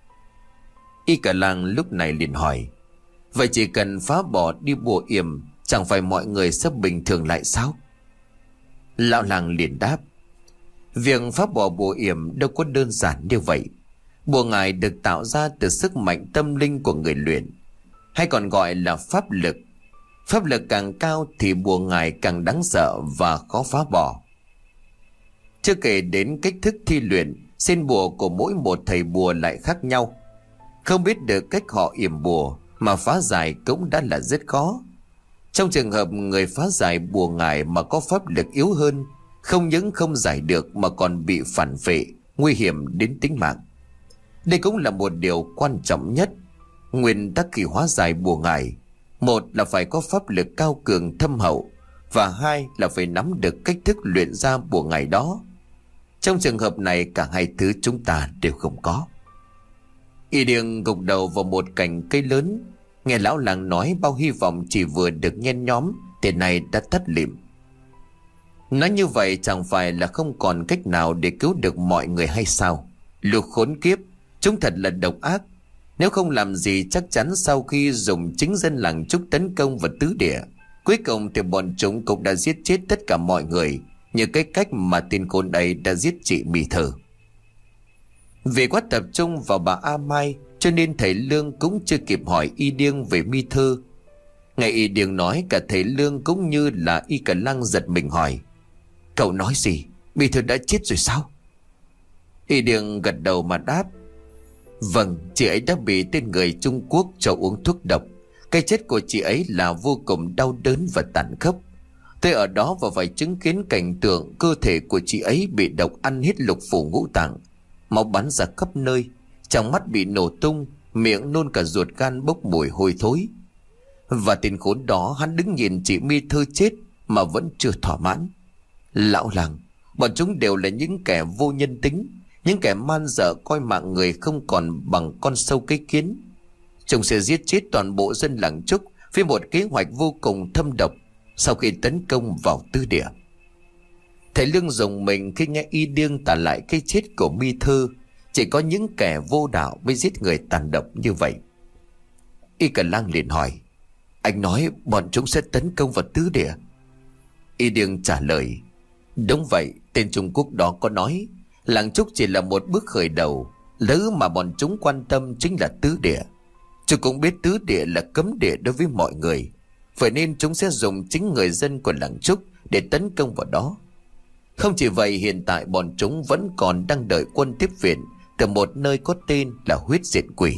Y cả làng lúc này liền hỏi, vậy chỉ cần phá bỏ đi bùa yểm, chẳng phải mọi người sẽ bình thường lại sao? Lão làng liền đáp, việc phá bỏ bùa yểm đâu có đơn giản như vậy. Bùa ngải được tạo ra từ sức mạnh tâm linh của người luyện, hay còn gọi là pháp lực. Pháp lực càng cao thì bùa ngải càng đáng sợ và khó phá bỏ. Chưa kể đến cách thức thi luyện, xin bùa của mỗi một thầy bùa lại khác nhau. Không biết được cách họ yểm bùa mà phá giải cũng đã là rất khó. Trong trường hợp người phá giải bùa ngải mà có pháp lực yếu hơn, không những không giải được mà còn bị phản phệ, nguy hiểm đến tính mạng. Đây cũng là một điều quan trọng nhất. Nguyên tắc khi hóa giải bùa ngải, một là phải có pháp lực cao cường thâm hậu, và hai là phải nắm được cách thức luyện ra bùa ngải đó. Trong trường hợp này cả hai thứ chúng ta đều không có. Y Điêng gục đầu vào một cành cây lớn, nghe lão làng nói bao hy vọng chỉ vừa được nhen nhóm thì này đã tắt lịm. Nói như vậy chẳng phải là không còn cách nào để cứu được mọi người hay sao? Lục khốn kiếp, chúng thật là độc ác. Nếu không làm gì chắc chắn sau khi dùng chính dân làng Trúc tấn công vào tứ địa, cuối cùng thì bọn chúng cũng đã giết chết tất cả mọi người, như cái cách mà tên côn ấy đã giết chị Mì Thờ. Vì quá tập trung vào bà A Mai cho nên thầy Lương cũng chưa kịp hỏi Y Điêng về Mi Thư. Nghe Y Điêng nói, cả thầy Lương cũng như là Y Cả Lăng giật mình hỏi, cậu nói gì? Mi Thư đã chết rồi sao? Y Điêng gật đầu mà đáp, vâng, chị ấy đã bị tên người Trung Quốc cho uống thuốc độc. Cái chết của chị ấy là vô cùng đau đớn và tàn khốc. Tôi ở đó và phải chứng kiến cảnh tượng cơ thể của chị ấy bị độc ăn hết lục phủ ngũ tạng, máu bắn ra khắp nơi, trong mắt bị nổ tung, miệng nôn cả ruột gan bốc mùi hôi thối. Và tên khốn đó hắn đứng nhìn chị Mi Thư chết mà vẫn chưa thỏa mãn. Lão làng, bọn chúng đều là những kẻ vô nhân tính, những kẻ man dợ coi mạng người không còn bằng con sâu cái kiến. Chúng sẽ giết chết toàn bộ dân làng Trúc với một kế hoạch vô cùng thâm độc sau khi tấn công vào tư địa. Thầy Lương rùng mình khi nghe y điêng tả lại cái chết của Mi Thư. Chỉ có những kẻ vô đạo mới giết người tàn độc như vậy. Y Cả Lang liền hỏi: anh nói bọn chúng sẽ tấn công vào tứ địa? Y điêng trả lời: đúng vậy. Tên Trung Quốc đó có nói làng Trúc chỉ là một bước khởi đầu, lỡ mà bọn chúng quan tâm chính là tứ địa. Chúng cũng biết tứ địa là cấm địa đối với mọi người, vậy nên chúng sẽ dùng chính người dân của làng Trúc để tấn công vào đó. Không chỉ vậy, hiện tại bọn chúng vẫn còn đang đợi quân tiếp viện từ một nơi có tên là Huyết Diện Quỷ.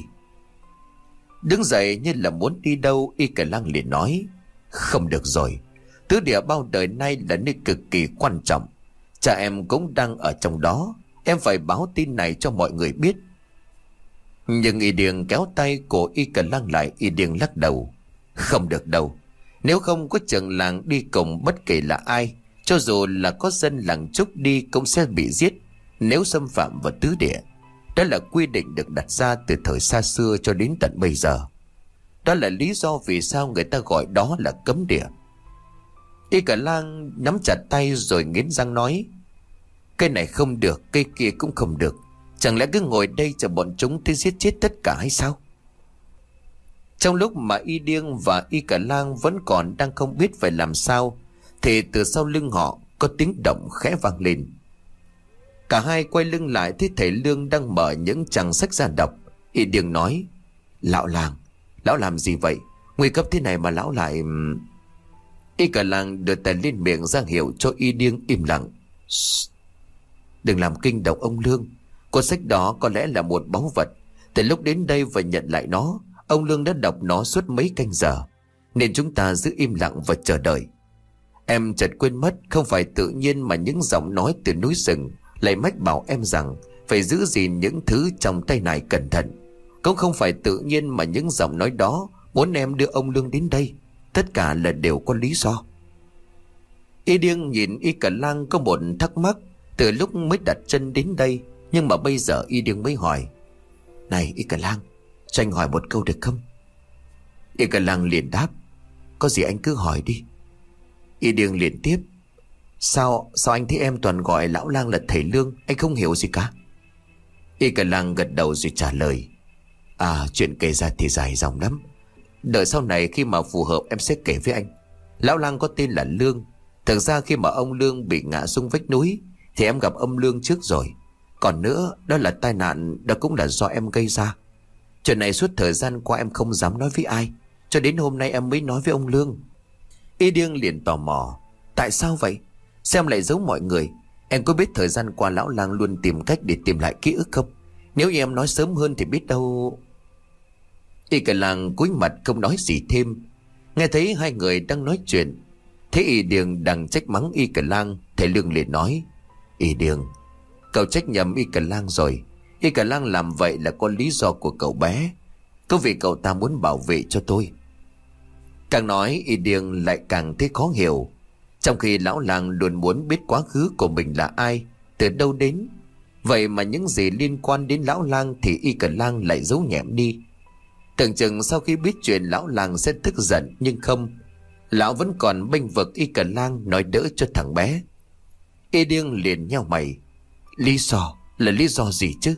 Đứng dậy như là muốn đi đâu, Y Cả Lang liền nói: không được rồi, tứ địa bao đời nay là nơi cực kỳ quan trọng. Cha em cũng đang ở trong đó, em phải báo tin này cho mọi người biết. Nhưng Y Điền kéo tay của Y Cả Lang lại. Y Điền lắc đầu: không được đâu. Nếu không có trưởng làng đi cùng bất kể là ai, cho dù là có dân làng Trúc đi cũng sẽ bị giết nếu xâm phạm vào tứ địa. Đó là quy định được đặt ra từ thời xa xưa cho đến tận bây giờ. Đó là lý do vì sao người ta gọi đó là cấm địa. Y Cả Lang nắm chặt tay rồi nghiến răng nói: cái này không được, cái kia cũng không được. Chẳng lẽ cứ ngồi đây chờ bọn chúng tới giết chết tất cả hay sao? Trong lúc mà Y Điêng và Y Cả Lang vẫn còn đang không biết phải làm sao, thì từ sau lưng họ có tiếng động khẽ vang lên. Cả hai quay lưng lại thấy thầy Lương đang mở những trang sách ra đọc. Y Điêng nói: lão làng, lão làm gì vậy? Nguy cấp thế này mà lão lại... Y Cả Lang đưa tay lên miệng ra hiệu cho Y Điêng im lặng. Đừng làm kinh động ông Lương. Cuốn sách đó có lẽ là một báu vật. Từ lúc đến đây và nhận lại nó, ông Lương đã đọc nó suốt mấy canh giờ, nên chúng ta giữ im lặng và chờ đợi. Em chợt quên mất, không phải tự nhiên mà những giọng nói từ núi rừng lại mách bảo em rằng phải giữ gìn những thứ trong tay này cẩn thận. Cũng không phải tự nhiên mà những giọng nói đó muốn em đưa ông Lương đến đây. Tất cả là đều có lý do. Y Điêng nhìn Y Cả Lang có một thắc mắc từ lúc mới đặt chân đến đây, nhưng mà bây giờ Y Điêng mới hỏi: này Y Cả Lang, cho anh hỏi một câu được không? Y Cả Lang liền đáp: có gì anh cứ hỏi đi. Y Điêng liền tiếp: Sao Sao anh thấy em toàn gọi lão lang là thầy Lương? Anh không hiểu gì cả. Y Cả Lang gật đầu rồi trả lời: À, chuyện kể ra thì dài dòng lắm. Đợi sau này khi mà phù hợp em sẽ kể với anh. Lão lang có tên là Lương. Thực ra khi mà ông Lương bị ngã xuống vách núi thì em gặp ông Lương trước rồi. Còn nữa, đó là tai nạn, đó cũng là do em gây ra. Chuyện này suốt thời gian qua em không dám nói với ai, cho đến hôm nay em mới nói với ông Lương. Y Điêng liền tò mò: tại sao vậy? Sao em lại giấu mọi người? Em có biết thời gian qua lão lang luôn tìm cách để tìm lại ký ức không? Nếu như em nói sớm hơn thì biết đâu... Y Cả Lang cúi mặt không nói gì thêm. Nghe thấy hai người đang nói chuyện, thấy Y Điêng đang trách mắng Y Cả Lang, thầy Lương liền nói: Y Điêng, cậu trách nhầm Y Cả Lang rồi. Y Cả Lang làm vậy là có lý do của cậu bé. Có vì cậu ta muốn bảo vệ cho tôi. Càng nói Y Điêng lại càng thấy khó hiểu. Trong khi lão lang luôn muốn biết quá khứ của mình là ai, từ đâu đến, vậy mà những gì liên quan đến lão lang thì Y Cả Lang lại giấu nhẹm đi. Tưởng chừng sau khi biết chuyện lão lang sẽ tức giận, nhưng không. Lão vẫn còn bênh vực Y Cả Lang, nói đỡ cho thằng bé. Y Điêng liền nheo mày: lý do là lý do gì chứ?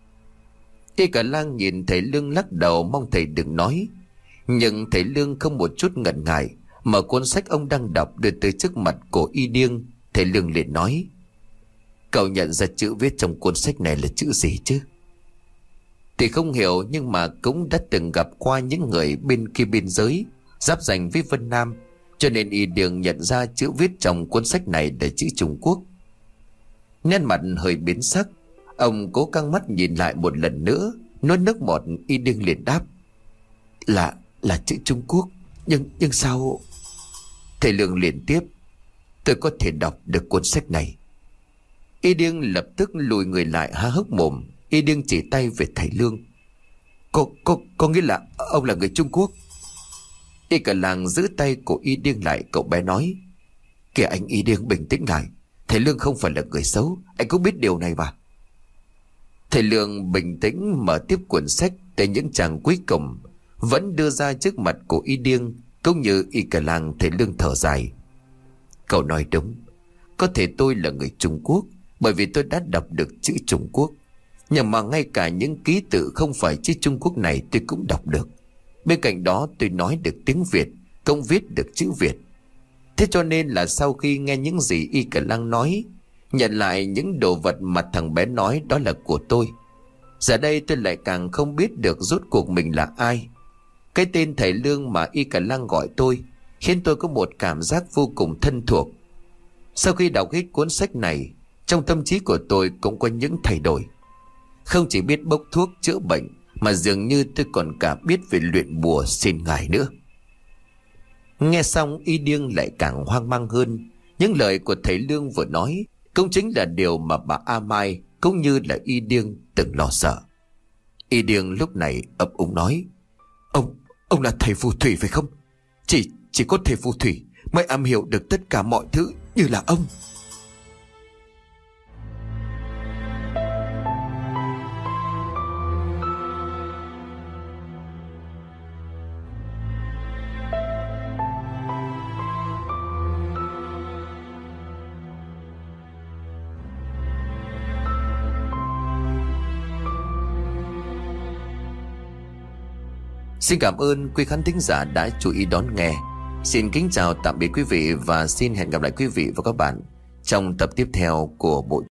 Y Cả Lang nhìn thầy Lương lắc đầu mong thầy đừng nói. Nhưng thầy Lương không một chút ngần ngại, mở cuốn sách ông đang đọc đưa tới trước mặt của Y Điêng. Thầy Lương liền nói: cậu nhận ra chữ viết trong cuốn sách này là chữ gì chứ? Thì không hiểu, nhưng mà cũng đã từng gặp qua những người bên kia biên giới giáp ranh với Vân Nam, cho nên Y Điêng nhận ra chữ viết trong cuốn sách này là chữ Trung Quốc. Nét mặt hơi biến sắc, ông cố căng mắt nhìn lại một lần nữa, nuốt nước bọt. Y Điêng liền đáp: Là là chữ Trung Quốc. Nhưng nhưng sao? Thầy Lương liền tiếp: tôi có thể đọc được cuốn sách này. Y Điêng lập tức lùi người lại há hốc mồm. Y Điêng chỉ tay về thầy Lương: Có, có, có nghĩa là ông là người Trung Quốc? Y cả làng giữ tay của Y Điêng lại. Cậu bé nói: kìa anh Y Điêng, bình tĩnh lại. Thầy Lương không phải là người xấu, anh cũng biết điều này mà. Thầy Lương bình tĩnh mở tiếp cuốn sách. Tới những trang cuối cùng vẫn đưa ra trước mặt của Y Điêng cũng như Y cả làng. Thầy Lương thở dài: cậu nói đúng. Có thể tôi là người Trung Quốc bởi vì tôi đã đọc được chữ Trung Quốc, nhưng mà ngay cả những ký tự không phải chữ Trung Quốc này tôi cũng đọc được. Bên cạnh đó tôi nói được tiếng Việt, cũng viết được chữ Việt. Thế cho nên là sau khi nghe những gì Y cả lăng nói, nhận lại những đồ vật mà thằng bé nói đó là của tôi, giờ đây tôi lại càng không biết được rốt cuộc mình là ai. Cái tên thầy Lương mà Y cả lăng gọi tôi khiến tôi có một cảm giác vô cùng thân thuộc. Sau khi đọc hết cuốn sách này, trong tâm trí của tôi cũng có những thay đổi. Không chỉ biết bốc thuốc chữa bệnh, mà dường như tôi còn cả biết về luyện bùa xin ngài nữa. Nghe xong Y Điêng lại càng hoang mang hơn. Những lời của thầy Lương vừa nói cũng chính là điều mà bà A Mai cũng như là Y Điêng từng lo sợ. Y Điêng lúc này ấp úng nói: Ông, ông là thầy phù thủy phải không? Chỉ, chỉ có thầy phù thủy mới am hiểu được tất cả mọi thứ như là ông. Xin cảm ơn quý khán thính giả đã chú ý đón nghe. Xin kính chào tạm biệt quý vị và xin hẹn gặp lại quý vị và các bạn trong tập tiếp theo của bộ